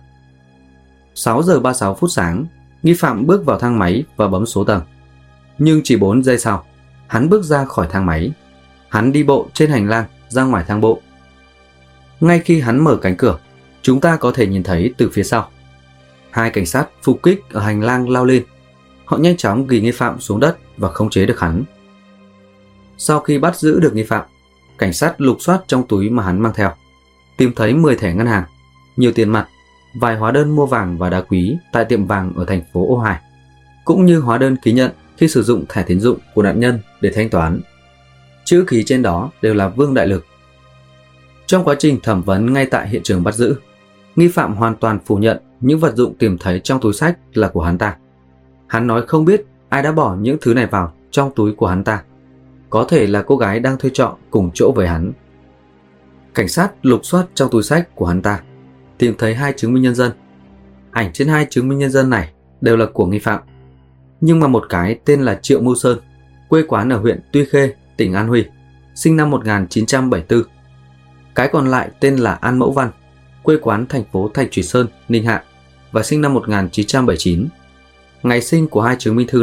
6 giờ 36 phút sáng, nghi phạm bước vào thang máy và bấm số tầng. Nhưng chỉ 4 giây sau, hắn bước ra khỏi thang máy. Hắn đi bộ trên hành lang ra ngoài thang bộ. Ngay khi hắn mở cánh cửa, chúng ta có thể nhìn thấy từ phía sau. Hai cảnh sát phục kích ở hành lang lao lên. Họ nhanh chóng ghi nghi phạm xuống đất và khống chế được hắn. Sau khi bắt giữ được nghi phạm, cảnh sát lục soát trong túi mà hắn mang theo, tìm thấy 10 thẻ ngân hàng, nhiều tiền mặt, vài hóa đơn mua vàng và đá quý tại tiệm vàng ở thành phố Ô Hải, cũng như hóa đơn ký nhận khi sử dụng thẻ tín dụng của nạn nhân để thanh toán. Chữ ký trên đó đều là Vương Đại Lực. Trong quá trình thẩm vấn ngay tại hiện trường bắt giữ, nghi phạm hoàn toàn phủ nhận những vật dụng tìm thấy trong túi xách là của hắn ta. Hắn nói không biết ai đã bỏ những thứ này vào trong túi của hắn ta. Có thể là cô gái đang thuê trọ cùng chỗ với hắn. Cảnh sát lục soát trong túi xách của hắn ta, tìm thấy 2 chứng minh nhân dân. Ảnh trên 2 chứng minh nhân dân này đều là của nghi phạm. Nhưng mà một cái tên là Triệu Mưu Sơn, quê quán ở huyện Tuy Khê, tỉnh An Huy, sinh năm 1974. Cái còn lại tên là An Mẫu Văn, quê quán thành phố Thạch Thủy Sơn, Ninh Hạ và sinh năm 1979. Ngày sinh của 2 chứng minh thư này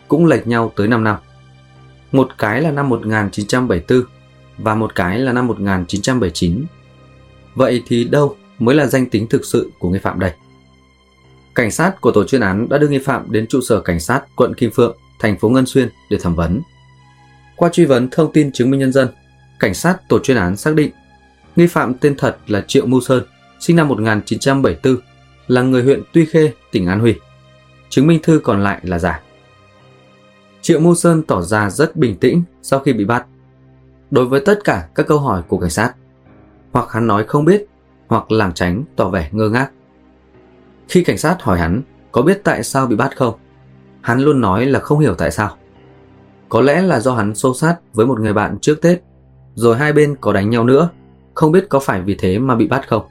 cũng lệch nhau tới 5 năm. Một cái là năm 1974 và một cái là năm 1979. Vậy thì đâu mới là danh tính thực sự của nghi phạm đây? Cảnh sát của tổ chuyên án đã đưa nghi phạm đến trụ sở cảnh sát quận Kim Phượng, thành phố Ngân Xuyên để thẩm vấn. Qua truy vấn thông tin chứng minh nhân dân, cảnh sát tổ chuyên án xác định nghi phạm tên thật là Triệu Mưu Sơn, sinh năm 1974, là người huyện Tuy Khê, tỉnh An Huy. Chứng minh thư còn lại là giả. Triệu Mưu Sơn tỏ ra rất bình tĩnh sau khi bị bắt. Đối với tất cả các câu hỏi của cảnh sát, hoặc hắn nói không biết, hoặc lảng tránh tỏ vẻ ngơ ngác. Khi cảnh sát hỏi hắn có biết tại sao bị bắt không, hắn luôn nói là không hiểu tại sao. Có lẽ là do hắn xô xát với một người bạn trước Tết, rồi hai bên có đánh nhau nữa, không biết có phải vì thế mà bị bắt không.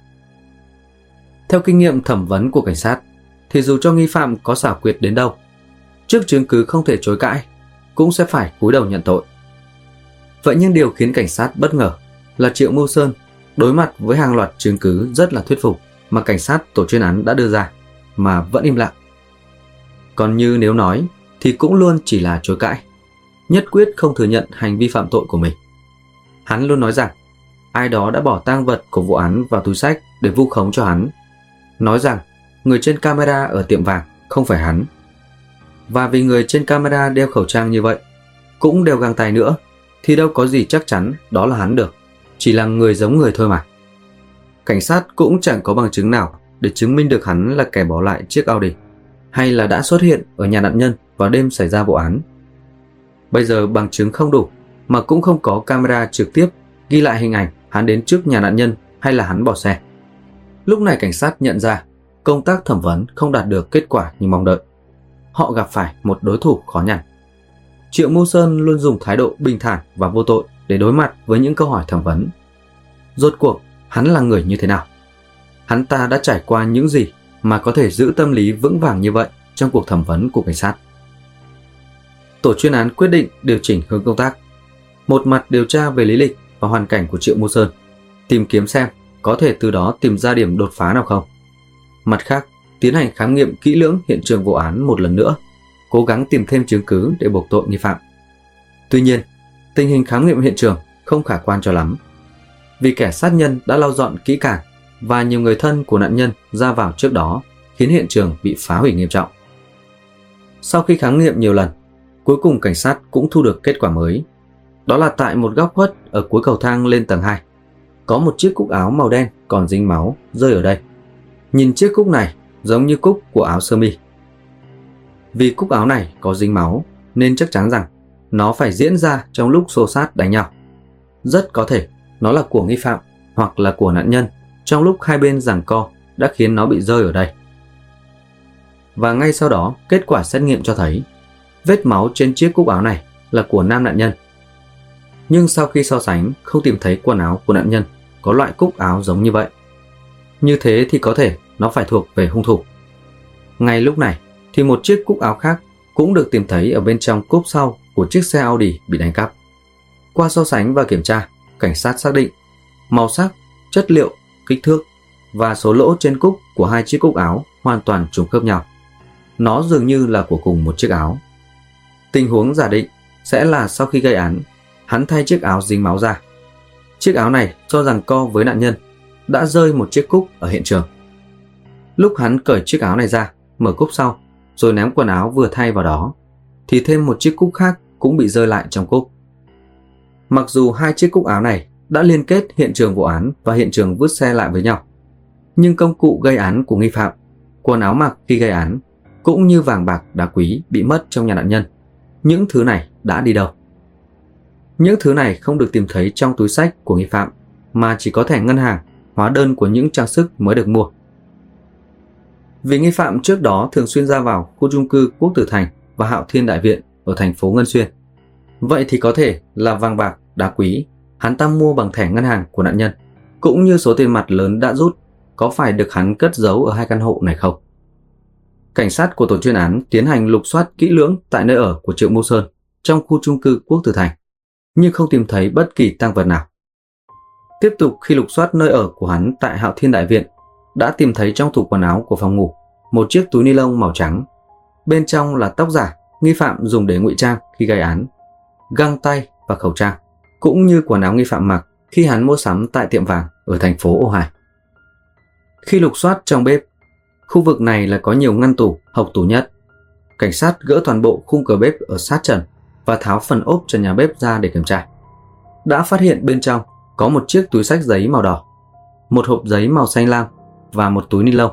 Theo kinh nghiệm thẩm vấn của cảnh sát, thì dù cho nghi phạm có xảo quyệt đến đâu, trước chứng cứ không thể chối cãi, cũng sẽ phải cúi đầu nhận tội. Vậy nhưng điều khiến cảnh sát bất ngờ là Triệu Mưu Sơn đối mặt với hàng loạt chứng cứ rất là thuyết phục mà cảnh sát tổ chuyên án đã đưa ra mà vẫn im lặng. Còn như nếu nói thì cũng luôn chỉ là chối cãi, nhất quyết không thừa nhận hành vi phạm tội của mình. Hắn luôn nói rằng ai đó đã bỏ tang vật của vụ án vào túi xách để vu khống cho hắn, nói rằng người trên camera ở tiệm vàng không phải hắn. Và vì người trên camera đeo khẩu trang như vậy, cũng đeo găng tay nữa, thì đâu có gì chắc chắn đó là hắn được, chỉ là người giống người thôi mà. Cảnh sát cũng chẳng có bằng chứng nào để chứng minh được hắn là kẻ bỏ lại chiếc Audi, hay là đã xuất hiện ở nhà nạn nhân vào đêm xảy ra vụ án. Bây giờ bằng chứng không đủ, mà cũng không có camera trực tiếp ghi lại hình ảnh hắn đến trước nhà nạn nhân hay là hắn bỏ xe. Lúc này cảnh sát nhận ra công tác thẩm vấn không đạt được kết quả như mong đợi. Họ gặp phải một đối thủ khó nhằn. Triệu Mưu Sơn luôn dùng thái độ bình thản và vô tội để đối mặt với những câu hỏi thẩm vấn. Rốt cuộc, hắn là người như thế nào? Hắn ta đã trải qua những gì mà có thể giữ tâm lý vững vàng như vậy trong cuộc thẩm vấn của cảnh sát? Tổ chuyên án quyết định điều chỉnh hướng công tác. Một mặt điều tra về lý lịch và hoàn cảnh của Triệu Mưu Sơn, tìm kiếm xem có thể từ đó tìm ra điểm đột phá nào không. Mặt khác, tiến hành khám nghiệm kỹ lưỡng hiện trường vụ án một lần nữa, cố gắng tìm thêm chứng cứ để buộc tội nghi phạm. Tuy nhiên, tình hình khám nghiệm hiện trường không khả quan cho lắm, vì kẻ sát nhân đã lau dọn kỹ càng và nhiều người thân của nạn nhân ra vào trước đó, khiến hiện trường bị phá hủy nghiêm trọng. Sau khi khám nghiệm nhiều lần, cuối cùng cảnh sát cũng thu được kết quả mới. Đó là tại một góc khuất ở cuối cầu thang lên tầng 2, có một chiếc cúc áo màu đen còn dính máu rơi ở đây. Nhìn chiếc cúc này giống như cúc của áo sơ mi. Vì cúc áo này có dính máu nên chắc chắn rằng nó phải diễn ra trong lúc xô xát đánh nhau. Rất có thể nó là của nghi phạm hoặc là của nạn nhân trong lúc hai bên giằng co đã khiến nó bị rơi ở đây. Và ngay sau đó, kết quả xét nghiệm cho thấy vết máu trên chiếc cúc áo này là của nam nạn nhân. Nhưng sau khi so sánh, không tìm thấy quần áo của nạn nhân có loại cúc áo giống như vậy. Như thế thì có thể nó phải thuộc về hung thủ. Ngay lúc này thì một chiếc cúc áo khác cũng được tìm thấy ở bên trong cốp sau của chiếc xe Audi bị đánh cắp. Qua so sánh và kiểm tra, cảnh sát xác định màu sắc, chất liệu, kích thước và số lỗ trên cúc của hai chiếc cúc áo hoàn toàn trùng khớp nhau. Nó dường như là của cùng một chiếc áo. Tình huống giả định sẽ là sau khi gây án, hắn thay chiếc áo dính máu ra. Chiếc áo này do giằng co với nạn nhân đã rơi một chiếc cúc ở hiện trường. Lúc hắn cởi chiếc áo này ra, mở cúc sau, rồi ném quần áo vừa thay vào đó, thì thêm một chiếc cúc khác cũng bị rơi lại trong cúc. Mặc dù hai chiếc cúc áo này đã liên kết hiện trường vụ án và hiện trường vứt xe lại với nhau, nhưng công cụ gây án của nghi phạm, quần áo mặc khi gây án, cũng như vàng bạc đá quý bị mất trong nhà nạn nhân, những thứ này đã đi đâu? Những thứ này không được tìm thấy trong túi xách của nghi phạm, mà chỉ có thẻ ngân hàng, hóa đơn của những trang sức mới được mua. Vì nghi phạm trước đó thường xuyên ra vào khu chung cư Quốc Tử Thành và Hạo Thiên Đại Viện ở thành phố Ngân Xuyên, vậy thì có thể là vàng bạc, đá quý hắn ta mua bằng thẻ ngân hàng của nạn nhân, cũng như số tiền mặt lớn đã rút, có phải được hắn cất giấu ở hai căn hộ này không? Cảnh sát của tổ chuyên án tiến hành lục soát kỹ lưỡng tại nơi ở của Triệu Mưu Sơn trong khu chung cư Quốc Tử Thành, nhưng không tìm thấy bất kỳ tang vật nào. Tiếp tục khi lục soát nơi ở của hắn tại Hạo Thiên Đại Viện, đã tìm thấy trong tủ quần áo của phòng ngủ một chiếc túi ni lông màu trắng. Bên trong là tóc giả nghi phạm dùng để ngụy trang khi gây án, găng tay và khẩu trang, cũng như quần áo nghi phạm mặc khi hắn mua sắm tại tiệm vàng ở thành phố Ohio. Khi lục soát trong bếp, khu vực này là có nhiều ngăn tủ, hộc tủ nhất. Cảnh sát gỡ toàn bộ khung cửa bếp ở sát trần và tháo phần ốp trần nhà bếp ra để kiểm tra. Đã phát hiện bên trong có một chiếc túi xách giấy màu đỏ, một hộp giấy màu xanh lam và một túi ni lông.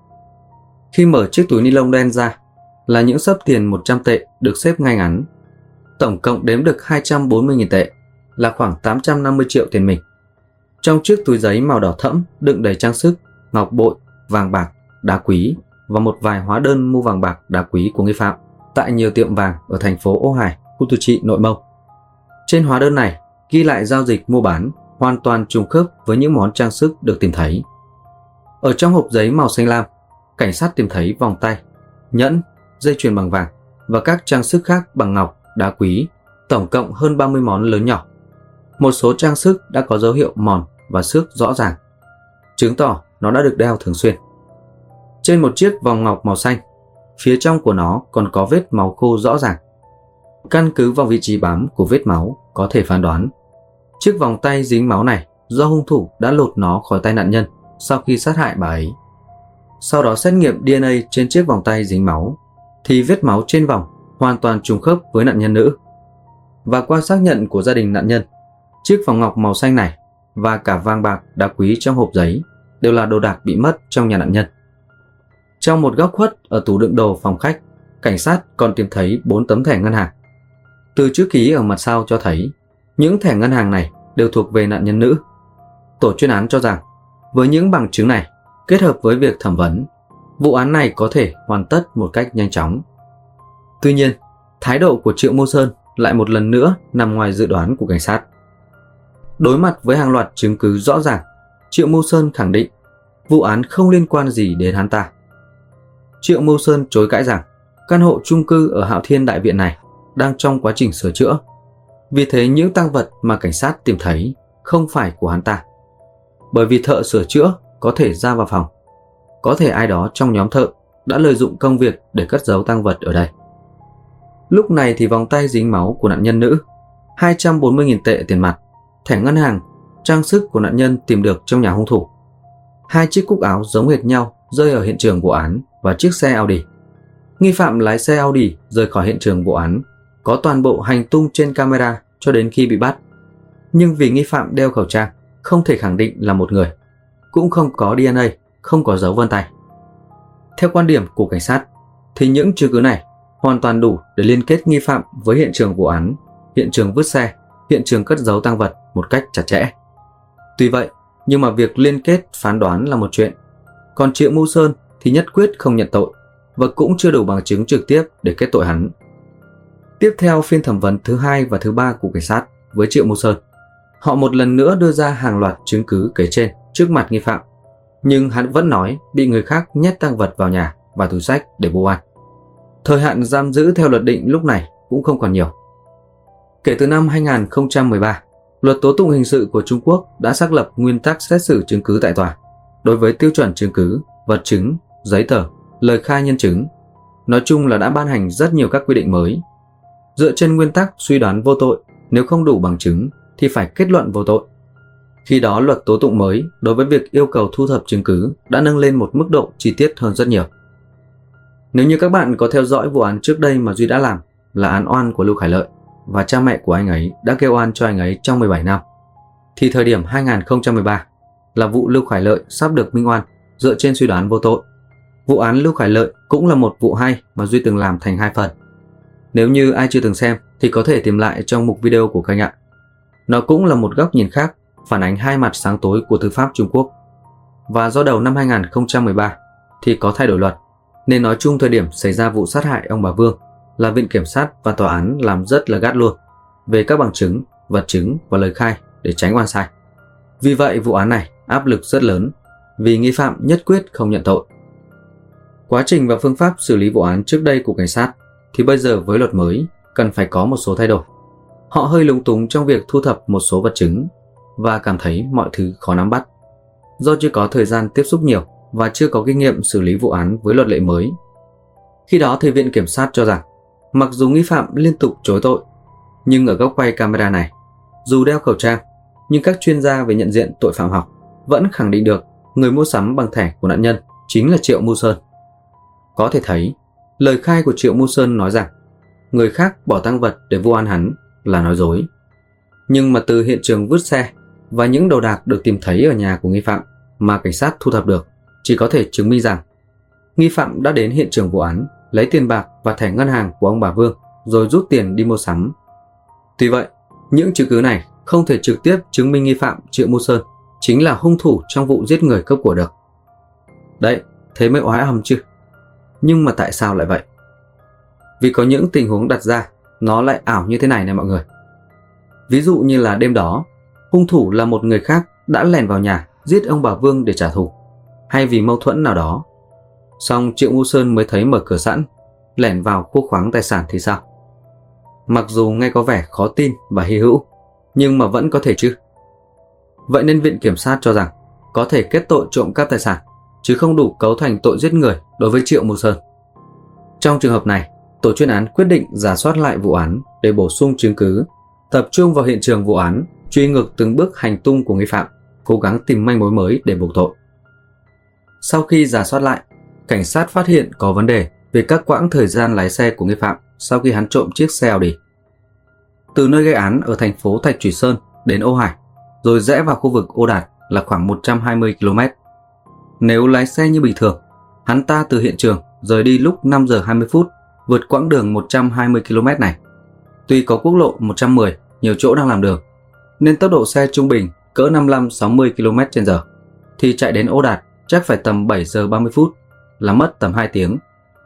Khi mở chiếc túi ni lông đen ra là những xấp tiền 100 tệ được xếp ngay ngắn. Tổng cộng đếm được 240.000 tệ, là khoảng 850 triệu tiền mình. Trong chiếc túi giấy màu đỏ thẫm đựng đầy trang sức, ngọc bội, vàng bạc, đá quý và một vài hóa đơn mua vàng bạc đá quý của nghi phạm tại nhiều tiệm vàng ở thành phố Ohio, khu tự trị Nội Mông. Trên hóa đơn này ghi lại giao dịch mua bán hoàn toàn trùng khớp với những món trang sức được tìm thấy. Ở trong hộp giấy màu xanh lam, cảnh sát tìm thấy vòng tay, nhẫn, dây chuyền bằng vàng và các trang sức khác bằng ngọc, đá quý, tổng cộng hơn 30 món lớn nhỏ. Một số trang sức đã có dấu hiệu mòn và xước rõ ràng, chứng tỏ nó đã được đeo thường xuyên. Trên một chiếc vòng ngọc màu xanh, phía trong của nó còn có vết máu khô rõ ràng. Căn cứ vào vị trí bám của vết máu có thể phán đoán chiếc vòng tay dính máu này do hung thủ đã lột nó khỏi tay nạn nhân sau khi sát hại bà ấy. Sau đó xét nghiệm DNA trên chiếc vòng tay dính máu thì vết máu trên vòng hoàn toàn trùng khớp với nạn nhân nữ. Và qua xác nhận của gia đình nạn nhân, chiếc vòng ngọc màu xanh này và cả vàng bạc đá quý trong hộp giấy đều là đồ đạc bị mất trong nhà nạn nhân. Trong một góc khuất ở tủ đựng đồ phòng khách, cảnh sát còn tìm thấy 4 tấm thẻ ngân hàng. Từ chữ ký ở mặt sau cho thấy những thẻ ngân hàng này đều thuộc về nạn nhân nữ. Tổ chuyên án cho rằng với những bằng chứng này kết hợp với việc thẩm vấn, vụ án này có thể hoàn tất một cách nhanh chóng. Tuy nhiên, thái độ của Triệu Mưu Sơn lại một lần nữa nằm ngoài dự đoán của cảnh sát. Đối mặt với hàng loạt chứng cứ rõ ràng, Triệu Mưu Sơn khẳng định vụ án không liên quan gì đến hắn ta. Triệu Mưu Sơn chối cãi rằng căn hộ chung cư ở Hạo Thiên Đại Viện này đang trong quá trình sửa chữa. Vì thế những tang vật mà cảnh sát tìm thấy không phải của hắn ta. Bởi vì thợ sửa chữa có thể ra vào phòng. Có thể ai đó trong nhóm thợ đã lợi dụng công việc để cất giấu tang vật ở đây. Lúc này thì vòng tay dính máu của nạn nhân nữ, 240.000 tệ tiền mặt, thẻ ngân hàng, trang sức của nạn nhân tìm được trong nhà hung thủ, 2 chiếc cúc áo giống hệt nhau rơi ở hiện trường vụ án và chiếc xe Audi. Nghi phạm lái xe Audi rời khỏi hiện trường vụ án, có toàn bộ hành tung trên camera cho đến khi bị bắt. Nhưng vì nghi phạm đeo khẩu trang, không thể khẳng định là một người, cũng không có DNA, không có dấu vân tay. Theo quan điểm của cảnh sát, thì những chứng cứ này hoàn toàn đủ để liên kết nghi phạm với hiện trường vụ án, hiện trường vứt xe, hiện trường cất giấu tang vật một cách chặt chẽ. Tuy vậy, nhưng mà việc liên kết phán đoán là một chuyện, còn Triệu Mưu Sơn thì nhất quyết không nhận tội và cũng chưa đủ bằng chứng trực tiếp để kết tội hắn. Tiếp theo phiên thẩm vấn thứ 2 và thứ 3 của cảnh sát với Triệu Mưu Sơn, họ một lần nữa đưa ra hàng loạt chứng cứ kể trên trước mặt nghi phạm, nhưng hắn vẫn nói bị người khác nhét tang vật vào nhà và túi xách để vu oan. Thời hạn giam giữ theo luật định lúc này cũng không còn nhiều. Kể từ năm 2013, luật tố tụng hình sự của Trung Quốc đã xác lập nguyên tắc xét xử chứng cứ tại tòa đối với tiêu chuẩn chứng cứ, vật chứng, giấy tờ, lời khai nhân chứng. Nói chung là đã ban hành rất nhiều các quy định mới. Dựa trên nguyên tắc suy đoán vô tội, nếu không đủ bằng chứng thì phải kết luận vô tội. Khi đó luật tố tụng mới đối với việc yêu cầu thu thập chứng cứ đã nâng lên một mức độ chi tiết hơn rất nhiều. Nếu như các bạn có theo dõi vụ án trước đây mà Duy đã làm là án oan của Lưu Khải Lợi và cha mẹ của anh ấy đã kêu oan cho anh ấy trong 17 năm, thì thời điểm 2013 là vụ Lưu Khải Lợi sắp được minh oan dựa trên suy đoán vô tội. Vụ án Lưu Khải Lợi cũng là một vụ hay mà Duy từng làm thành 2 phần. Nếu như ai chưa từng xem thì có thể tìm lại trong mục video của kênh ạ. Nó cũng là một góc nhìn khác phản ánh hai mặt sáng tối của tư pháp Trung Quốc. Và do đầu năm 2013 thì có thay đổi luật, nên nói chung thời điểm xảy ra vụ sát hại ông bà Vương là Viện Kiểm sát và Tòa án làm rất là gắt luôn về các bằng chứng, vật chứng và lời khai để tránh oan sai. Vì vậy vụ án này áp lực rất lớn vì nghi phạm nhất quyết không nhận tội. Quá trình và phương pháp xử lý vụ án trước đây của cảnh sát thì bây giờ với luật mới cần phải có một số thay đổi. Họ hơi lúng túng trong việc thu thập một số vật chứng và cảm thấy mọi thứ khó nắm bắt do chưa có thời gian tiếp xúc nhiều và chưa có kinh nghiệm xử lý vụ án với luật lệ mới. Khi đó thì Viện Kiểm sát cho rằng Mặc dù nghi phạm liên tục chối tội, nhưng ở góc quay camera này, dù đeo khẩu trang, nhưng các chuyên gia về nhận diện tội phạm học vẫn khẳng định được người mua sắm bằng thẻ của nạn nhân chính là Triệu Mưu Sơn. Có thể thấy, lời khai của Triệu Mưu Sơn nói rằng người khác bỏ tang vật để vu oan hắn là nói dối. Nhưng mà từ hiện trường vứt xe và những đồ đạc được tìm thấy ở nhà của nghi phạm mà cảnh sát thu thập được chỉ có thể chứng minh rằng nghi phạm đã đến hiện trường vụ án, lấy tiền bạc và thẻ ngân hàng của ông bà Vương rồi rút tiền đi mua sắm. Tuy vậy, những chứng cứ này không thể trực tiếp chứng minh nghi phạm Triệu Mưu Sơn chính là hung thủ trong vụ giết người cướp của được. Đấy, thế mới oái ầm chứ. Nhưng mà tại sao lại vậy? Vì có những tình huống đặt ra nó lại ảo như thế này mọi người. Ví dụ như là đêm đó, hung thủ là một người khác đã lẻn vào nhà giết ông bà Vương để trả thù, hay vì mâu thuẫn nào đó. Xong Triệu Mưu Sơn mới thấy mở cửa sẵn, lẻn vào khu khoáng tài sản thì sao? Mặc dù nghe có vẻ khó tin và hy hữu, nhưng mà vẫn có thể chứ. Vậy nên Viện Kiểm sát cho rằng có thể kết tội trộm cắp tài sản, chứ không đủ cấu thành tội giết người đối với Triệu Mưu Sơn. Trong trường hợp này, tổ chuyên án quyết định rà soát lại vụ án để bổ sung chứng cứ, tập trung vào hiện trường vụ án, truy ngược từng bước hành tung của nghi phạm, cố gắng tìm manh mối mới để buộc tội. Sau khi rà soát lại, cảnh sát phát hiện có vấn đề về các quãng thời gian lái xe của nghi phạm sau khi hắn trộm chiếc xe Audi. Từ nơi gây án ở thành phố Thạch Thủy Sơn đến Ô Hải, rồi rẽ vào khu vực Ô Đạt là khoảng 120 km. Nếu lái xe như bình thường, hắn ta từ hiện trường rời đi lúc 5 giờ 20 phút, vượt quãng đường 120 km này. Tuy có quốc lộ 110 nhiều chỗ đang làm đường, nên tốc độ xe trung bình cỡ 55-60 km/h, thì chạy đến Ô Đạt chắc phải tầm 7 giờ 30 phút, là mất tầm 2 tiếng.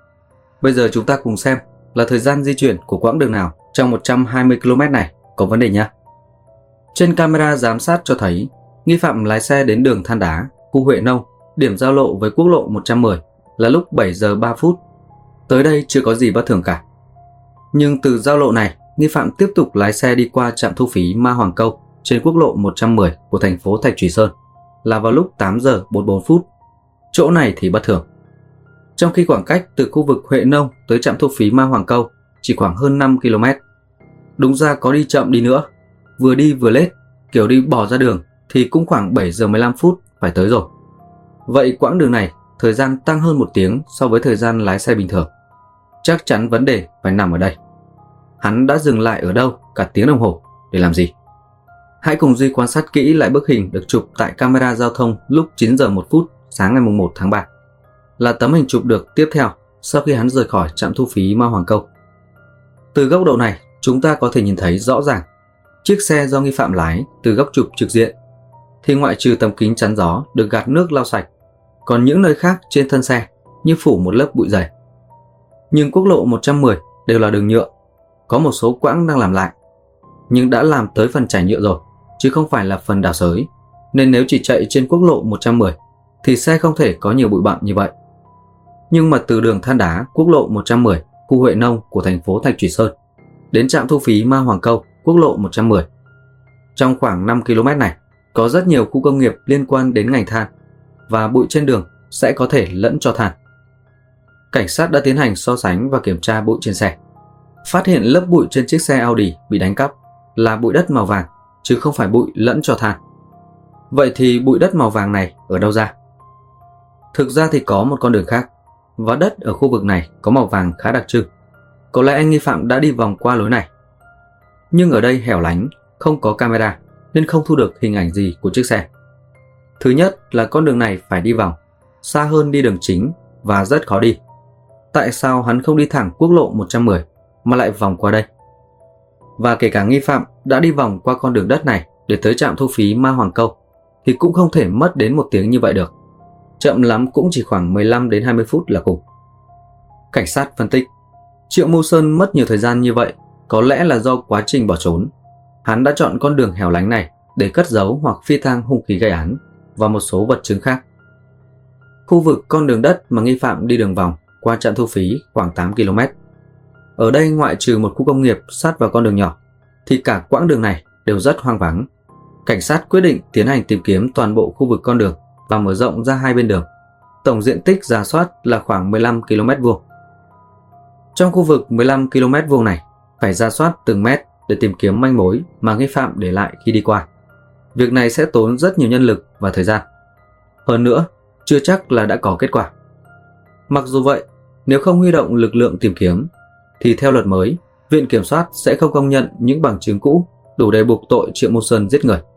Bây giờ chúng ta cùng xem là thời gian di chuyển của quãng đường nào trong 120 km này có vấn đề nhé. Trên camera giám sát cho thấy nghi phạm lái xe đến đường Than Đá, khu Huệ Nông, điểm giao lộ với quốc lộ 110 là lúc 7 giờ 3 phút. Tới đây chưa có gì bất thường cả. Nhưng từ giao lộ này, nghi phạm tiếp tục lái xe đi qua trạm thu phí Ma Hoàng Câu trên quốc lộ 110 của thành phố Thạch Thủy Sơn là vào lúc 8 giờ 44 phút. Chỗ này thì bất thường. Trong khi khoảng cách từ khu vực Huệ Nông tới trạm thu phí Ma Hoàng Câu chỉ khoảng hơn 5 km. Đúng ra có đi chậm đi nữa, vừa đi vừa lết, kiểu đi bỏ ra đường thì cũng khoảng 7 giờ 15 phút phải tới rồi. Vậy quãng đường này thời gian tăng hơn 1 tiếng so với thời gian lái xe bình thường. Chắc chắn vấn đề phải nằm ở đây. Hắn đã dừng lại ở đâu cả tiếng đồng hồ để làm gì? Hãy cùng Duy quan sát kỹ lại bức hình được chụp tại camera giao thông lúc 9 giờ 1 phút sáng ngày 1 tháng 3. Là tấm hình chụp được tiếp theo sau khi hắn rời khỏi trạm thu phí Ma Hoàng Câu. Từ góc độ này, chúng ta có thể nhìn thấy rõ ràng chiếc xe do nghi phạm lái từ góc chụp trực diện thì ngoại trừ tấm kính chắn gió được gạt nước lau sạch, còn những nơi khác trên thân xe như phủ một lớp bụi dày. Nhưng quốc lộ 110 đều là đường nhựa, có một số quãng đang làm lại, nhưng đã làm tới phần trải nhựa rồi, chứ không phải là phần đào xới, nên nếu chỉ chạy trên quốc lộ 110 thì xe không thể có nhiều bụi bặm như vậy. Nhưng mà từ đường Than Đá, quốc lộ 110, khu Huệ Nông của thành phố Thạch Thủy Sơn đến trạm thu phí Ma Hoàng Câu, quốc lộ 110, trong khoảng 5 km này có rất nhiều khu công nghiệp liên quan đến ngành than, và bụi trên đường sẽ có thể lẫn cho than. Cảnh sát đã tiến hành so sánh và kiểm tra bụi trên xe, phát hiện lớp bụi trên chiếc xe Audi bị đánh cắp là bụi đất màu vàng, chứ không phải bụi lẫn cho than. Vậy thì bụi đất màu vàng này ở đâu ra? Thực ra thì có một con đường khác, và đất ở khu vực này có màu vàng khá đặc trưng. Có lẽ anh nghi phạm đã đi vòng qua lối này. Nhưng ở đây hẻo lánh, không có camera nên không thu được hình ảnh gì của chiếc xe. Thứ nhất là con đường này phải đi vòng, xa hơn đi đường chính và rất khó đi. Tại sao hắn không đi thẳng quốc lộ 110 mà lại vòng qua đây? Và kể cả nghi phạm đã đi vòng qua con đường đất này để tới trạm thu phí Ma Hoàng Câu thì cũng không thể mất đến 1 tiếng như vậy được. Chậm lắm cũng chỉ khoảng 15 đến 20 phút là cùng. Cảnh sát phân tích, Triệu Mưu Sơn mất nhiều thời gian như vậy có lẽ là do quá trình bỏ trốn. Hắn đã chọn con đường hẻo lánh này để cất giấu hoặc phi tang hung khí gây án và một số vật chứng khác. Khu vực con đường đất mà nghi phạm đi đường vòng qua trạm thu phí khoảng 8 km. Ở đây ngoại trừ một khu công nghiệp sát vào con đường nhỏ thì cả quãng đường này đều rất hoang vắng. Cảnh sát quyết định tiến hành tìm kiếm toàn bộ khu vực con đường và mở rộng ra hai bên đường. Tổng diện tích rà soát là khoảng 15 km vuông. Trong khu vực 15 km vuông này, phải rà soát từng mét để tìm kiếm manh mối mà nghi phạm để lại khi đi qua. Việc này sẽ tốn rất nhiều nhân lực và thời gian. Hơn nữa, chưa chắc là đã có kết quả. Mặc dù vậy, nếu không huy động lực lượng tìm kiếm, thì theo luật mới, Viện Kiểm soát sẽ không công nhận những bằng chứng cũ đủ để buộc tội Triệu Mậu Sơn giết người.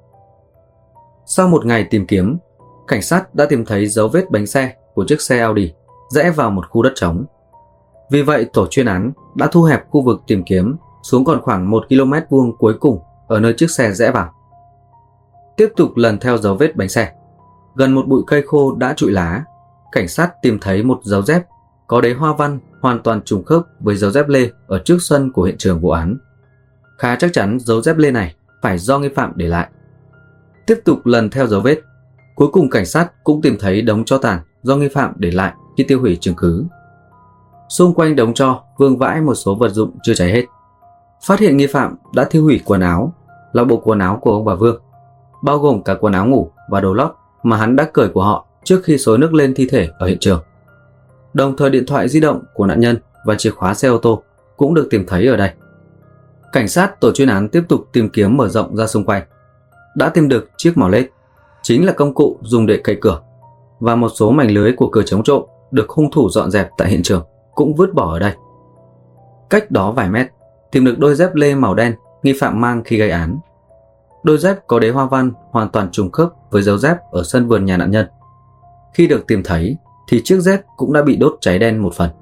Sau một ngày tìm kiếm, cảnh sát đã tìm thấy dấu vết bánh xe của chiếc xe Audi rẽ vào một khu đất trống. Vì vậy, tổ chuyên án đã thu hẹp khu vực tìm kiếm xuống còn khoảng 1 km vuông cuối cùng ở nơi chiếc xe rẽ vào. Tiếp tục lần theo dấu vết bánh xe, gần một bụi cây khô đã trụi lá, cảnh sát tìm thấy một dấu dép có đế hoa văn hoàn toàn trùng khớp với dấu dép lê ở trước sân của hiện trường vụ án. Khá chắc chắn dấu dép lê này phải do nghi phạm để lại. Tiếp tục lần theo dấu vết, cuối cùng cảnh sát cũng tìm thấy đống tro tàn do nghi phạm để lại khi tiêu hủy chứng cứ. Xung quanh đống tro vương vãi một số vật dụng chưa cháy hết. Phát hiện nghi phạm đã tiêu hủy quần áo, là bộ quần áo của ông bà Vương, bao gồm cả quần áo ngủ và đồ lót mà hắn đã cởi của họ trước khi xối nước lên thi thể ở hiện trường. Đồng thời điện thoại di động của nạn nhân và chìa khóa xe ô tô cũng được tìm thấy ở đây. Cảnh sát tổ chuyên án tiếp tục tìm kiếm mở rộng ra xung quanh. Đã tìm được chiếc mỏ lết, chính là công cụ dùng để cậy cửa, và một số mảnh lưới của cửa chống trộm được hung thủ dọn dẹp tại hiện trường cũng vứt bỏ ở đây. Cách đó vài mét, tìm được đôi dép lê màu đen nghi phạm mang khi gây án. Đôi dép có đế hoa văn hoàn toàn trùng khớp với dấu dép ở sân vườn nhà nạn nhân. Khi được tìm thấy thì chiếc dép cũng đã bị đốt cháy đen một phần.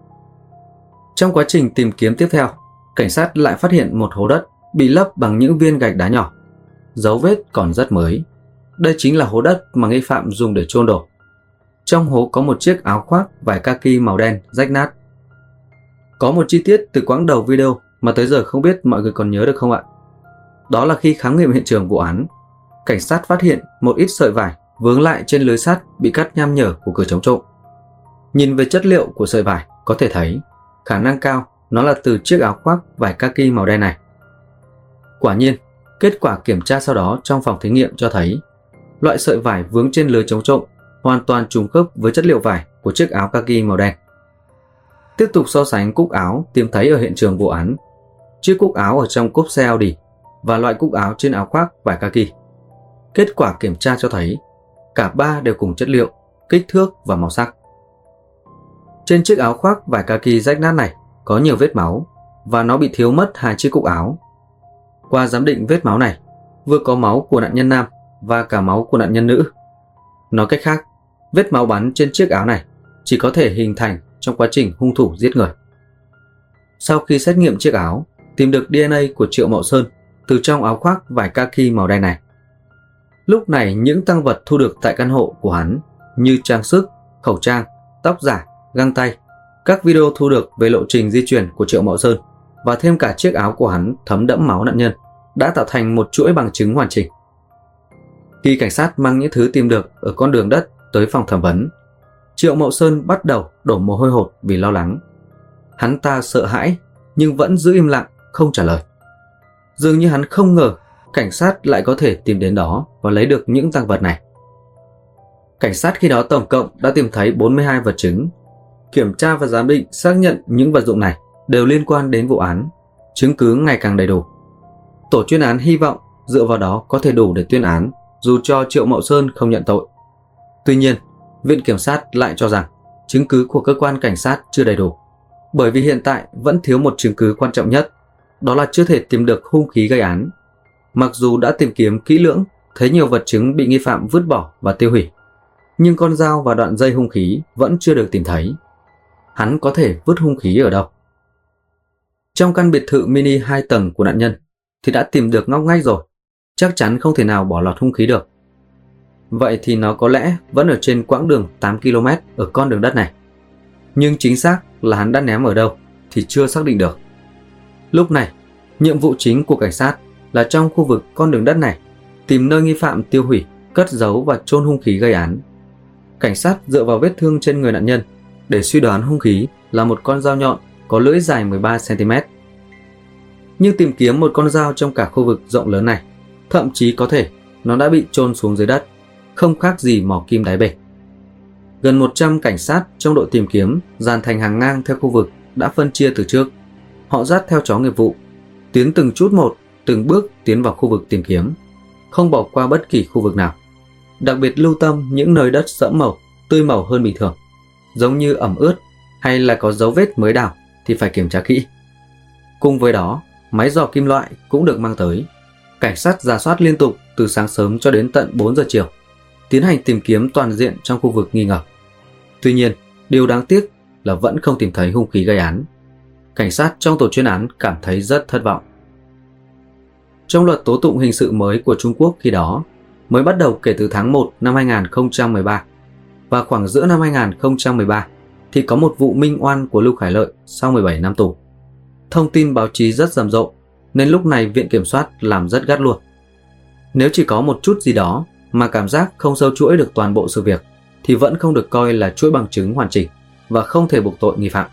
Trong quá trình tìm kiếm tiếp theo, cảnh sát lại phát hiện một hố đất bị lấp bằng những viên gạch đá nhỏ. Dấu vết còn rất mới. Đây chính là hố đất mà nghi phạm dùng để chôn đồ. Trong hố có một chiếc áo khoác vải kaki màu đen rách nát. Có một chi tiết từ quãng đầu video mà tới giờ không biết mọi người còn nhớ được không ạ? Đó là khi khám nghiệm hiện trường vụ án, cảnh sát phát hiện một ít sợi vải vướng lại trên lưới sắt bị cắt nham nhở của cửa chống trộm. Nhìn về chất liệu của sợi vải có thể thấy khả năng cao nó là từ chiếc áo khoác vải kaki màu đen này. Quả nhiên, kết quả kiểm tra sau đó trong phòng thí nghiệm cho thấy loại sợi vải vướng trên lưới chống trộm hoàn toàn trùng khớp với chất liệu vải của chiếc áo kaki màu đen. Tiếp tục so sánh cúc áo tìm thấy ở hiện trường vụ án, chiếc cúc áo ở trong cốp xe Audi và loại cúc áo trên áo khoác vải kaki. Kết quả kiểm tra cho thấy cả ba đều cùng chất liệu, kích thước và màu sắc. Trên chiếc áo khoác vải kaki rách nát này có nhiều vết máu và nó bị thiếu mất 2 chiếc cúc áo. Qua giám định vết máu này, vừa có máu của nạn nhân nam và cả máu của nạn nhân nữ. Nói cách khác, vết máu bắn trên chiếc áo này chỉ có thể hình thành trong quá trình hung thủ giết người. Sau khi xét nghiệm chiếc áo, tìm được DNA của Triệu Mậu Sơn từ trong áo khoác vải kaki màu đen này. Lúc này những tang vật thu được tại căn hộ của hắn như trang sức, khẩu trang, tóc giả, găng tay, các video thu được về lộ trình di chuyển của Triệu Mậu Sơn và thêm cả chiếc áo của hắn thấm đẫm máu nạn nhân đã tạo thành một chuỗi bằng chứng hoàn chỉnh. Khi cảnh sát mang những thứ tìm được ở con đường đất tới phòng thẩm vấn, Triệu Mậu Sơn bắt đầu đổ mồ hôi hột vì lo lắng. Hắn ta sợ hãi nhưng vẫn giữ im lặng, không trả lời. Dường như hắn không ngờ cảnh sát lại có thể tìm đến đó và lấy được những tang vật này. Cảnh sát khi đó tổng cộng đã tìm thấy 42 vật chứng. Kiểm tra và giám định xác nhận những vật dụng này đều liên quan đến vụ án, chứng cứ ngày càng đầy đủ. Tổ chuyên án hy vọng dựa vào đó có thể đủ để tuyên án dù cho Triệu Mậu Sơn không nhận tội. Tuy nhiên, Viện Kiểm sát lại cho rằng chứng cứ của cơ quan cảnh sát chưa đầy đủ, bởi vì hiện tại vẫn thiếu một chứng cứ quan trọng nhất, đó là chưa thể tìm được hung khí gây án. Mặc dù đã tìm kiếm kỹ lưỡng, thấy nhiều vật chứng bị nghi phạm vứt bỏ và tiêu hủy, nhưng con dao và đoạn dây hung khí vẫn chưa được tìm thấy. Hắn có thể vứt hung khí ở đâu? Trong căn biệt thự mini 2 tầng của nạn nhân thì đã tìm được ngóc ngách rồi, chắc chắn không thể nào bỏ lọt hung khí được. Vậy thì nó có lẽ vẫn ở trên quãng đường 8 km ở con đường đất này. Nhưng chính xác là hắn đã ném ở đâu thì chưa xác định được. Lúc này, nhiệm vụ chính của cảnh sát là trong khu vực con đường đất này tìm nơi nghi phạm tiêu hủy, cất giấu và chôn hung khí gây án. Cảnh sát dựa vào vết thương trên người nạn nhân để suy đoán hung khí là một con dao nhọn có lưỡi dài 13 cm. Nhưng tìm kiếm một con dao trong cả khu vực rộng lớn này, thậm chí có thể nó đã bị chôn xuống dưới đất, không khác gì mỏ kim đáy bể. Gần 100 cảnh sát trong đội tìm kiếm dàn thành hàng ngang theo khu vực đã phân chia từ trước. Họ dắt theo chó nghiệp vụ, tiến từng chút một, từng bước tiến vào khu vực tìm kiếm, không bỏ qua bất kỳ khu vực nào. Đặc biệt lưu tâm những nơi đất sẫm màu, tươi màu hơn bình thường, giống như ẩm ướt hay là có dấu vết mới đào thì phải kiểm tra kỹ. Cùng với đó, máy dò kim loại cũng được mang tới. Cảnh sát rà soát liên tục từ sáng sớm cho đến tận 4 giờ chiều, tiến hành tìm kiếm toàn diện trong khu vực nghi ngờ. Tuy nhiên, điều đáng tiếc là vẫn không tìm thấy hung khí gây án. Cảnh sát trong tổ chuyên án cảm thấy rất thất vọng. Trong luật tố tụng hình sự mới của Trung Quốc khi đó, mới bắt đầu kể từ tháng 1 năm 2013, và khoảng giữa năm 2013 thì có một vụ minh oan của Lưu Khải Lợi sau 17 năm tù. Thông tin báo chí rất rầm rộ, nên lúc này Viện Kiểm soát làm rất gắt luôn. Nếu chỉ có một chút gì đó mà cảm giác không sâu chuỗi được toàn bộ sự việc thì vẫn không được coi là chuỗi bằng chứng hoàn chỉnh và không thể buộc tội nghi phạm.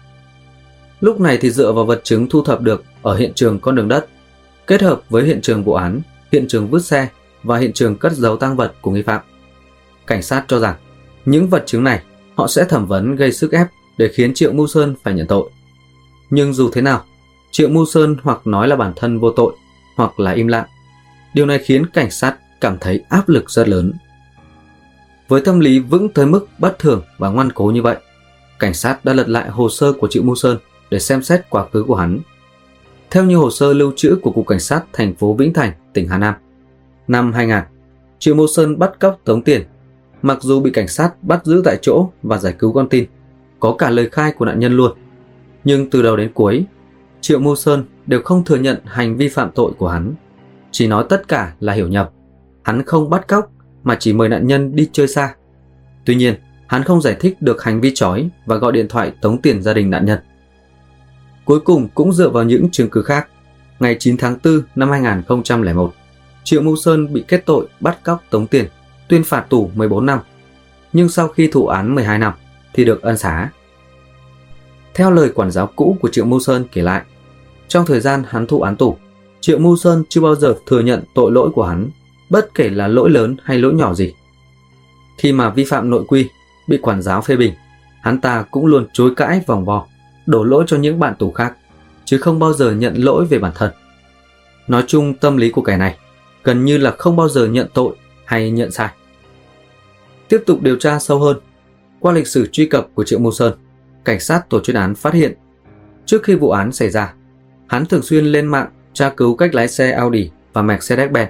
Lúc này thì dựa vào vật chứng thu thập được ở hiện trường con đường đất, kết hợp với hiện trường vụ án, hiện trường vứt xe và hiện trường cất giấu tang vật của nghi phạm, cảnh sát cho rằng những vật chứng này họ sẽ thẩm vấn gây sức ép để khiến Triệu Mưu Sơn phải nhận tội. Nhưng dù thế nào, Triệu Mưu Sơn hoặc nói là bản thân vô tội hoặc là im lặng. Điều này khiến cảnh sát cảm thấy áp lực rất lớn. Với tâm lý vững tới mức bất thường và ngoan cố như vậy, cảnh sát đã lật lại hồ sơ của Triệu Mưu Sơn để xem xét quá khứ của hắn. Theo như hồ sơ lưu trữ của Cục Cảnh sát thành phố Vĩnh Thành, tỉnh Hà Nam, năm 2000, Triệu Mưu Sơn bắt cóc tống tiền. Mặc dù bị cảnh sát bắt giữ tại chỗ và giải cứu con tin, có cả lời khai của nạn nhân luôn, nhưng từ đầu đến cuối, Triệu Mưu Sơn đều không thừa nhận hành vi phạm tội của hắn, chỉ nói tất cả là hiểu nhầm. Hắn không bắt cóc mà chỉ mời nạn nhân đi chơi xa. Tuy nhiên, hắn không giải thích được hành vi trói và gọi điện thoại tống tiền gia đình nạn nhân. Cuối cùng cũng dựa vào những chứng cứ khác, ngày 9 tháng 4 năm 2001, Triệu Mưu Sơn bị kết tội bắt cóc tống tiền, tuyên phạt tù 14 năm, nhưng sau khi thụ án 12 năm thì được ân xá. Theo lời quản giáo cũ của Triệu Mưu Sơn kể lại, trong thời gian hắn thụ án tù, Triệu Mưu Sơn chưa bao giờ thừa nhận tội lỗi của hắn, bất kể là lỗi lớn hay lỗi nhỏ gì. Khi mà vi phạm nội quy, bị quản giáo phê bình, hắn ta cũng luôn chối cãi vòng vo, đổ lỗi cho những bạn tù khác, chứ không bao giờ nhận lỗi về bản thân. Nói chung tâm lý của kẻ này gần như là không bao giờ nhận tội hay nhận sai. Tiếp tục điều tra sâu hơn, qua lịch sử truy cập của Triệu Mưu Sơn, cảnh sát tổ chuyên án phát hiện trước khi vụ án xảy ra, hắn thường xuyên lên mạng tra cứu cách lái xe Audi và Mercedes-Benz.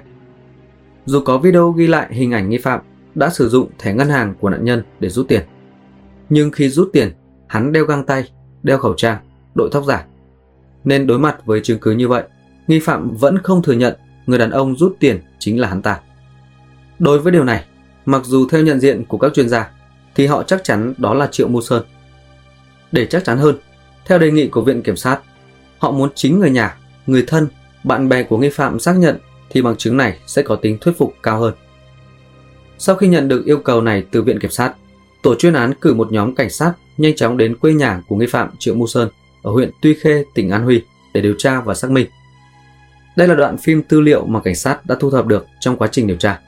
Dù có video ghi lại hình ảnh nghi phạm đã sử dụng thẻ ngân hàng của nạn nhân để rút tiền, nhưng khi rút tiền, hắn đeo găng tay, đeo khẩu trang, đội tóc giả. Nên đối mặt với chứng cứ như vậy, nghi phạm vẫn không thừa nhận người đàn ông rút tiền chính là hắn ta. Đối với điều này, mặc dù theo nhận diện của các chuyên gia thì họ chắc chắn đó là Triệu Mưu Sơn. Để chắc chắn hơn, theo đề nghị của Viện Kiểm sát, họ muốn chính người nhà, người thân, bạn bè của nghi phạm xác nhận thì bằng chứng này sẽ có tính thuyết phục cao hơn. Sau khi nhận được yêu cầu này từ Viện Kiểm sát, tổ chuyên án cử một nhóm cảnh sát nhanh chóng đến quê nhà của nghi phạm Triệu Mưu Sơn ở huyện Tuy Khê, tỉnh An Huy để điều tra và xác minh. Đây là đoạn phim tư liệu mà cảnh sát đã thu thập được trong quá trình điều tra.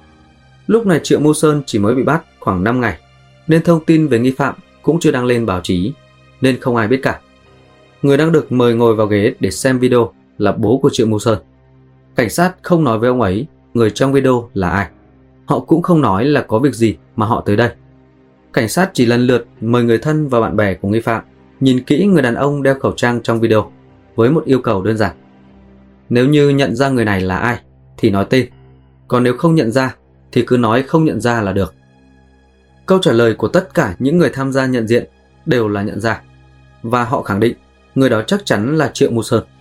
Lúc này Triệu Mưu Sơn chỉ mới bị bắt khoảng 5 ngày, nên thông tin về nghi phạm cũng chưa đăng lên báo chí, nên không ai biết cả. Người đang được mời ngồi vào ghế để xem video là bố của Triệu Mưu Sơn. Cảnh sát không nói với ông ấy người trong video là ai. Họ cũng không nói là có việc gì mà họ tới đây. Cảnh sát chỉ lần lượt mời người thân và bạn bè của nghi phạm nhìn kỹ người đàn ông đeo khẩu trang trong video với một yêu cầu đơn giản. Nếu như nhận ra người này là ai thì nói tên, còn nếu không nhận ra thì cứ nói không nhận ra là được. Câu trả lời của tất cả những người tham gia nhận diện đều là nhận ra, và họ khẳng định người đó chắc chắn là Triệu Mưu Sơn.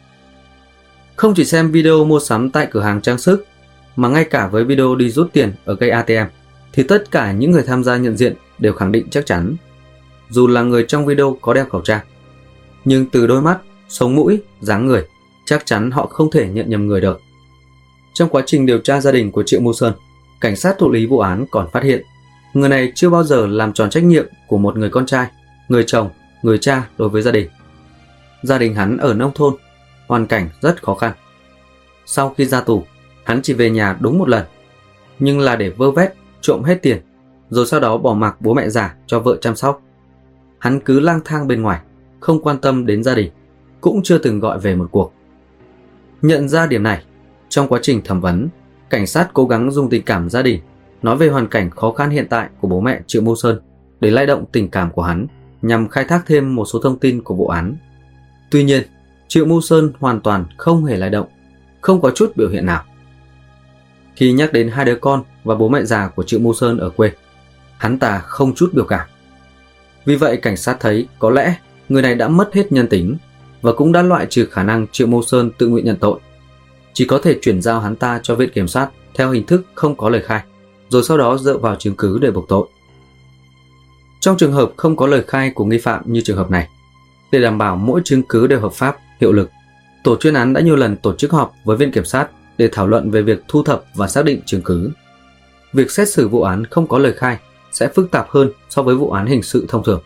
Không chỉ xem video mua sắm tại cửa hàng trang sức, mà ngay cả với video đi rút tiền ở cây ATM thì tất cả những người tham gia nhận diện đều khẳng định chắc chắn. Dù là người trong video có đeo khẩu trang, nhưng từ đôi mắt, sống mũi, dáng người, chắc chắn họ không thể nhận nhầm người được. Trong quá trình điều tra gia đình của Triệu Mưu Sơn, cảnh sát thụ lý vụ án còn phát hiện người này chưa bao giờ làm tròn trách nhiệm của một người con trai, người chồng, người cha đối với gia đình. Gia đình hắn ở nông thôn, hoàn cảnh rất khó khăn. Sau khi ra tù, hắn chỉ về nhà đúng một lần, nhưng là để vơ vét, trộm hết tiền, rồi sau đó bỏ mặc bố mẹ già cho vợ chăm sóc. Hắn cứ lang thang bên ngoài, không quan tâm đến gia đình, cũng chưa từng gọi về một cuộc. Nhận ra điểm này, trong quá trình thẩm vấn, cảnh sát cố gắng dùng tình cảm gia đình nói về hoàn cảnh khó khăn hiện tại của bố mẹ Triệu Mưu Sơn để lay động tình cảm của hắn nhằm khai thác thêm một số thông tin của vụ án. Tuy nhiên, Triệu Mưu Sơn hoàn toàn không hề lay động, không có chút biểu hiện nào. Khi nhắc đến hai đứa con và bố mẹ già của Triệu Mưu Sơn ở quê, hắn ta không chút biểu cảm. Vì vậy cảnh sát thấy có lẽ người này đã mất hết nhân tính và cũng đã loại trừ khả năng Triệu Mưu Sơn tự nguyện nhận tội. Chỉ có thể chuyển giao hắn ta cho viện kiểm sát theo hình thức không có lời khai, rồi sau đó dựa vào chứng cứ để buộc tội. Trong trường hợp không có lời khai của nghi phạm như trường hợp này, để đảm bảo mỗi chứng cứ đều hợp pháp, hiệu lực, tổ chuyên án đã nhiều lần tổ chức họp với viện kiểm sát để thảo luận về việc thu thập và xác định chứng cứ. Việc xét xử vụ án không có lời khai sẽ phức tạp hơn so với vụ án hình sự thông thường.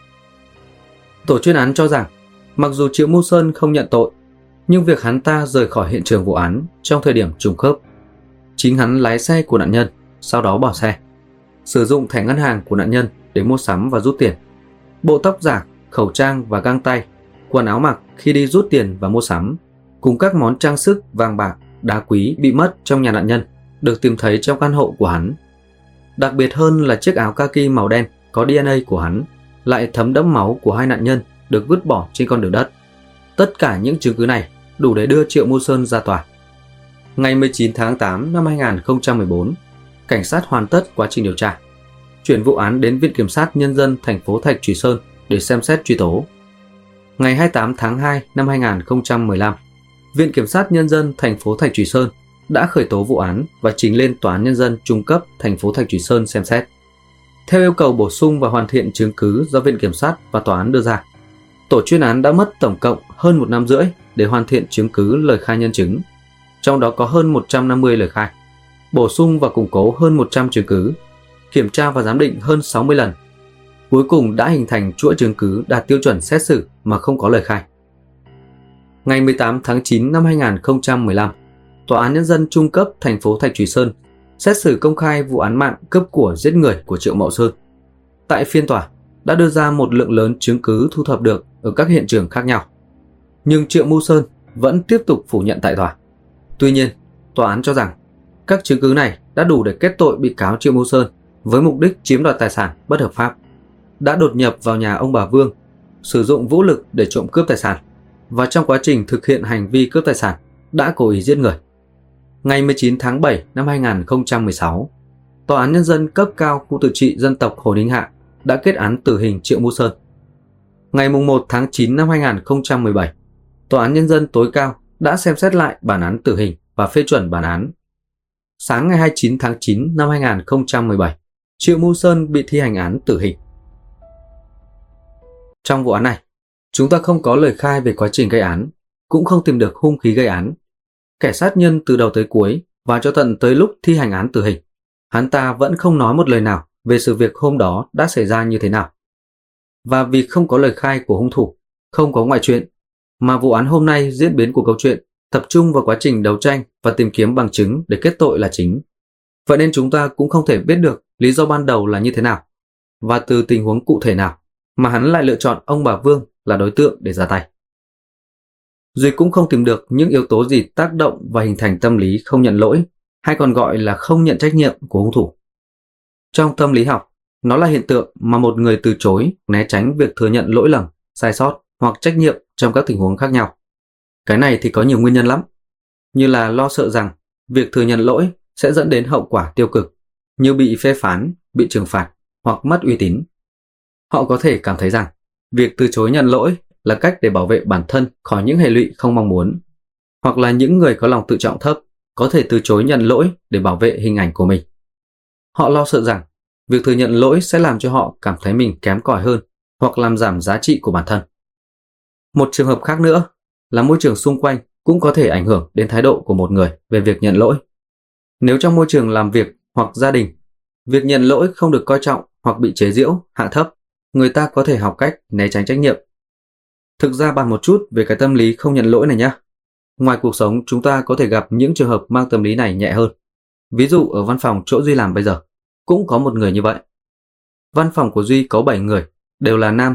Tổ chuyên án cho rằng, mặc dù Triệu Mưu Sơn không nhận tội, nhưng việc hắn ta rời khỏi hiện trường vụ án trong thời điểm trùng khớp. Chính hắn lái xe của nạn nhân, sau đó bỏ xe, sử dụng thẻ ngân hàng của nạn nhân để mua sắm và rút tiền, bộ tóc giả, khẩu trang và găng tay, quần áo mặc khi đi rút tiền và mua sắm, cùng các món trang sức vàng bạc, đá quý bị mất trong nhà nạn nhân được tìm thấy trong căn hộ của hắn. Đặc biệt hơn là chiếc áo kaki màu đen có DNA của hắn lại thấm đẫm máu của hai nạn nhân được vứt bỏ trên con đường đất. Tất cả những chứng cứ này đủ để đưa Triệu Mưu Sơn ra tòa. Ngày 19 tháng 8 năm 2014, cảnh sát hoàn tất quá trình điều tra, chuyển vụ án đến Viện Kiểm sát Nhân dân thành phố Thạch Thủy Sơn để xem xét truy tố. Ngày 28 tháng 2 năm 2015, Viện Kiểm sát Nhân dân thành phố Thạch Thủy Sơn đã khởi tố vụ án và trình lên Tòa án Nhân dân trung cấp thành phố Thạch Thủy Sơn xem xét. Theo yêu cầu bổ sung và hoàn thiện chứng cứ do Viện Kiểm sát và Tòa án đưa ra, tổ chuyên án đã mất tổng cộng hơn 1 năm rưỡi để hoàn thiện chứng cứ lời khai nhân chứng, trong đó có hơn 150 lời khai, bổ sung và củng cố hơn 100 chứng cứ, kiểm tra và giám định hơn 60 lần. Cuối cùng đã hình thành chuỗi chứng cứ đạt tiêu chuẩn xét xử mà không có lời khai. Ngày 18 tháng 9 năm 2015, Tòa án Nhân dân trung cấp thành phố Thạch Thủy Sơn xét xử công khai vụ án mạng cướp của giết người của Triệu Mậu Sơn. Tại phiên tòa đã đưa ra một lượng lớn chứng cứ thu thập được ở các hiện trường khác nhau. Nhưng Triệu Mưu Sơn vẫn tiếp tục phủ nhận tại tòa. Tuy nhiên, tòa án cho rằng các chứng cứ này đã đủ để kết tội bị cáo Triệu Mưu Sơn với mục đích chiếm đoạt tài sản bất hợp pháp, đã đột nhập vào nhà ông bà Vương, sử dụng vũ lực để trộm cướp tài sản, và trong quá trình thực hiện hành vi cướp tài sản đã cố ý giết người. Ngày 19 tháng 7 năm 2016, Tòa án Nhân dân cấp cao khu tự trị dân tộc Hồ Ninh Hạ đã kết án tử hình Triệu Mưu Sơn. Ngày 1 tháng 9 năm 2017, Tòa án Nhân dân tối cao đã xem xét lại bản án tử hình và phê chuẩn bản án. Sáng ngày 29 tháng 9 năm 2017, Triệu Mưu Sơn bị thi hành án tử hình. Trong vụ án này, chúng ta không có lời khai về quá trình gây án, cũng không tìm được hung khí gây án. Kẻ sát nhân từ đầu tới cuối và cho tận tới lúc thi hành án tử hình, hắn ta vẫn không nói một lời nào về sự việc hôm đó đã xảy ra như thế nào. Và vì không có lời khai của hung thủ, không có ngoại truyện, mà vụ án hôm nay diễn biến của câu chuyện tập trung vào quá trình đấu tranh và tìm kiếm bằng chứng để kết tội là chính. Vậy nên chúng ta cũng không thể biết được lý do ban đầu là như thế nào, và từ tình huống cụ thể nào mà hắn lại lựa chọn ông bà Vương là đối tượng để ra tay. Duy cũng không tìm được những yếu tố gì tác động và hình thành tâm lý không nhận lỗi, hay còn gọi là không nhận trách nhiệm của hung thủ. Trong tâm lý học, nó là hiện tượng mà một người từ chối, né tránh việc thừa nhận lỗi lầm, sai sót hoặc trách nhiệm trong các tình huống khác nhau. Cái này thì có nhiều nguyên nhân lắm, như là lo sợ rằng việc thừa nhận lỗi sẽ dẫn đến hậu quả tiêu cực, như bị phê phán, bị trừng phạt hoặc mất uy tín. Họ có thể cảm thấy rằng việc từ chối nhận lỗi là cách để bảo vệ bản thân khỏi những hệ lụy không mong muốn, hoặc là những người có lòng tự trọng thấp có thể từ chối nhận lỗi để bảo vệ hình ảnh của mình. Họ lo sợ rằng việc thừa nhận lỗi sẽ làm cho họ cảm thấy mình kém cỏi hơn hoặc làm giảm giá trị của bản thân. Một trường hợp khác nữa là môi trường xung quanh cũng có thể ảnh hưởng đến thái độ của một người về việc nhận lỗi. Nếu trong môi trường làm việc hoặc gia đình, việc nhận lỗi không được coi trọng hoặc bị chế giễu, hạ thấp, người ta có thể học cách né tránh trách nhiệm. Thực ra bàn một chút về cái tâm lý không nhận lỗi này nhé. Ngoài cuộc sống, chúng ta có thể gặp những trường hợp mang tâm lý này nhẹ hơn. Ví dụ ở văn phòng chỗ Duy làm bây giờ, cũng có một người như vậy. Văn phòng của Duy có 7 người, đều là nam.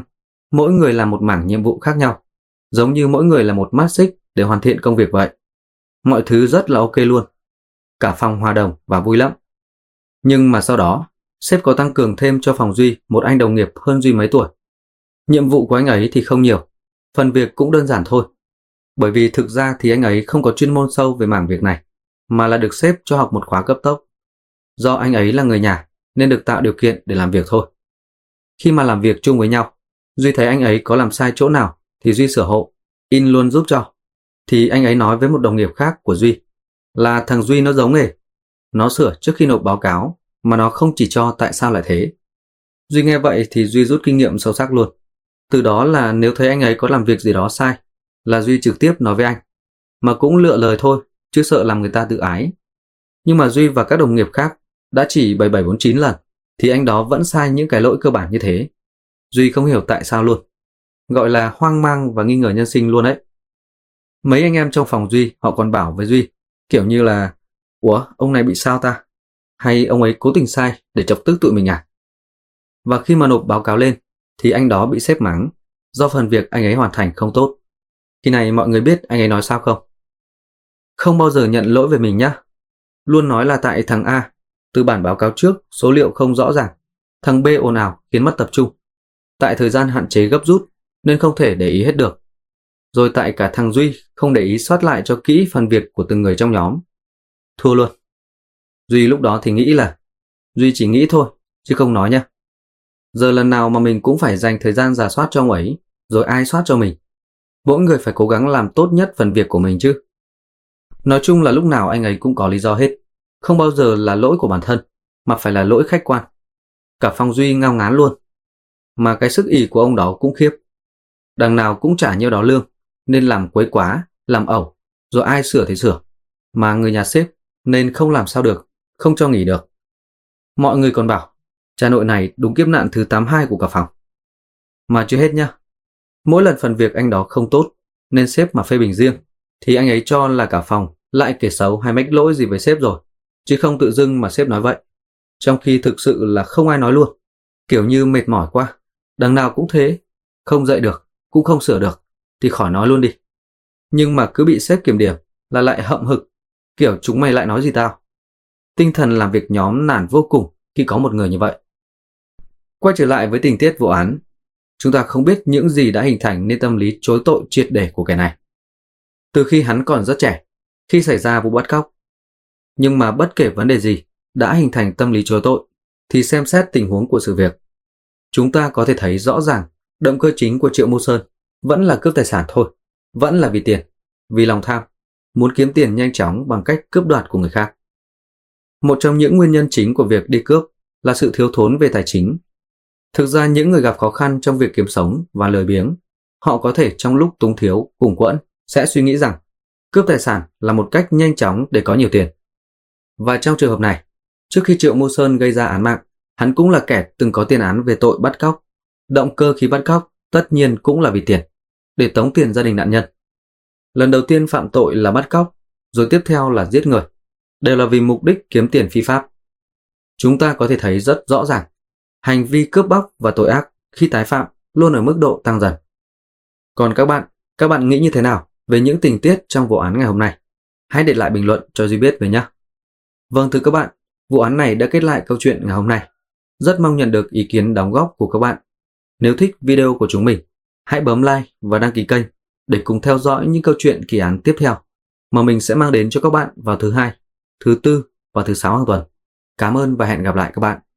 Mỗi người làm một mảng nhiệm vụ khác nhau, giống như mỗi người là một mắt xích để hoàn thiện công việc vậy. Mọi thứ rất là ok luôn. Cả phòng hòa đồng và vui lắm. Nhưng mà sau đó, sếp có tăng cường thêm cho phòng Duy một anh đồng nghiệp hơn Duy mấy tuổi. Nhiệm vụ của anh ấy thì không nhiều, phần việc cũng đơn giản thôi. Bởi vì thực ra thì anh ấy không có chuyên môn sâu về mảng việc này, mà là được sếp cho học một khóa cấp tốc. Do anh ấy là người nhà nên được tạo điều kiện để làm việc thôi. Khi mà làm việc chung với nhau, Duy thấy anh ấy có làm sai chỗ nào thì Duy sửa hộ, in luôn giúp cho. Thì anh ấy nói với một đồng nghiệp khác của Duy là thằng Duy nó giấu nghề. Nó sửa trước khi nộp báo cáo mà nó không chỉ cho tại sao lại thế. Duy nghe vậy thì Duy rút kinh nghiệm sâu sắc luôn. Từ đó là nếu thấy anh ấy có làm việc gì đó sai là Duy trực tiếp nói với anh. Mà cũng lựa lời thôi, chứ sợ làm người ta tự ái. Nhưng mà Duy và các đồng nghiệp khác đã chỉ 7749 lần thì anh đó vẫn sai những cái lỗi cơ bản như thế. Duy không hiểu tại sao luôn. Gọi là hoang mang và nghi ngờ nhân sinh luôn đấy. Mấy anh em trong phòng Duy họ còn bảo với Duy kiểu như là ủa, ông này bị sao ta? Hay ông ấy cố tình sai để chọc tức tụi mình à? Và khi mà nộp báo cáo lên thì anh đó bị sếp mắng do phần việc anh ấy hoàn thành không tốt. Khi này mọi người biết anh ấy nói sao không? Không bao giờ nhận lỗi về mình nhá. Luôn nói là tại thằng A, từ bản báo cáo trước số liệu không rõ ràng. Thằng B ồn ào khiến mất tập trung. Tại thời gian hạn chế gấp rút nên không thể để ý hết được. Rồi tại cả thằng Duy không để ý soát lại cho kỹ phần việc của từng người trong nhóm. Thua luôn. Duy lúc đó thì nghĩ là Duy chỉ nghĩ thôi, chứ không nói nha. Giờ lần nào mà mình cũng phải dành thời gian rà soát cho ông ấy, rồi ai soát cho mình. Mỗi người phải cố gắng làm tốt nhất phần việc của mình chứ. Nói chung là lúc nào anh ấy cũng có lý do hết. Không bao giờ là lỗi của bản thân, mà phải là lỗi khách quan. Cả phòng Duy ngao ngán luôn. Mà cái sức ỷ của ông đó cũng khiếp. Đằng nào cũng trả nhiêu đó lương, nên làm quấy quá, làm ẩu, rồi ai sửa thì sửa. Mà người nhà sếp nên không làm sao được, không cho nghỉ được. Mọi người còn bảo, cha nội này đúng kiếp nạn thứ 82 của cả phòng. Mà chưa hết nhá. Mỗi lần phần việc anh đó không tốt, nên sếp mà phê bình riêng, thì anh ấy cho là cả phòng lại kể xấu hay mách lỗi gì với sếp rồi, chứ không tự dưng mà sếp nói vậy. Trong khi thực sự là không ai nói luôn. Kiểu như mệt mỏi quá, đằng nào cũng thế, không dạy được, cũng không sửa được, thì khỏi nói luôn đi. Nhưng mà cứ bị sếp kiểm điểm là lại hậm hực, kiểu chúng mày lại nói gì tao. Tinh thần làm việc nhóm nản vô cùng khi có một người như vậy. Quay trở lại với tình tiết vụ án, chúng ta không biết những gì đã hình thành nên tâm lý chối tội triệt để của kẻ này. Từ khi hắn còn rất trẻ, khi xảy ra vụ bắt cóc. Nhưng mà bất kể vấn đề gì đã hình thành tâm lý chối tội, thì xem xét tình huống của sự việc. Chúng ta có thể thấy rõ ràng động cơ chính của Triệu Mưu Sơn vẫn là cướp tài sản thôi, vẫn là vì tiền, vì lòng tham, muốn kiếm tiền nhanh chóng bằng cách cướp đoạt của người khác. Một trong những nguyên nhân chính của việc đi cướp là sự thiếu thốn về tài chính. Thực ra những người gặp khó khăn trong việc kiếm sống và lười biếng, họ có thể trong lúc túng thiếu, cùng quẫn sẽ suy nghĩ rằng cướp tài sản là một cách nhanh chóng để có nhiều tiền. Và trong trường hợp này, trước khi Triệu Mưu Sơn gây ra án mạng, hắn cũng là kẻ từng có tiền án về tội bắt cóc. Động cơ khi bắt cóc tất nhiên cũng là vì tiền, để tống tiền gia đình nạn nhân. Lần đầu tiên phạm tội là bắt cóc, rồi tiếp theo là giết người, đều là vì mục đích kiếm tiền phi pháp. Chúng ta có thể thấy rất rõ ràng, hành vi cướp bóc và tội ác khi tái phạm luôn ở mức độ tăng dần. Còn các bạn nghĩ như thế nào về những tình tiết trong vụ án ngày hôm nay? Hãy để lại bình luận cho Duy biết với nhé. Vâng thưa các bạn, vụ án này đã kết lại câu chuyện ngày hôm nay. Rất mong nhận được ý kiến đóng góp của các bạn. Nếu thích video của chúng mình, hãy bấm like và đăng ký kênh để cùng theo dõi những câu chuyện kỳ án tiếp theo mà mình sẽ mang đến cho các bạn vào thứ Hai, thứ Tư và thứ Sáu hàng tuần. Cảm ơn và hẹn gặp lại các bạn.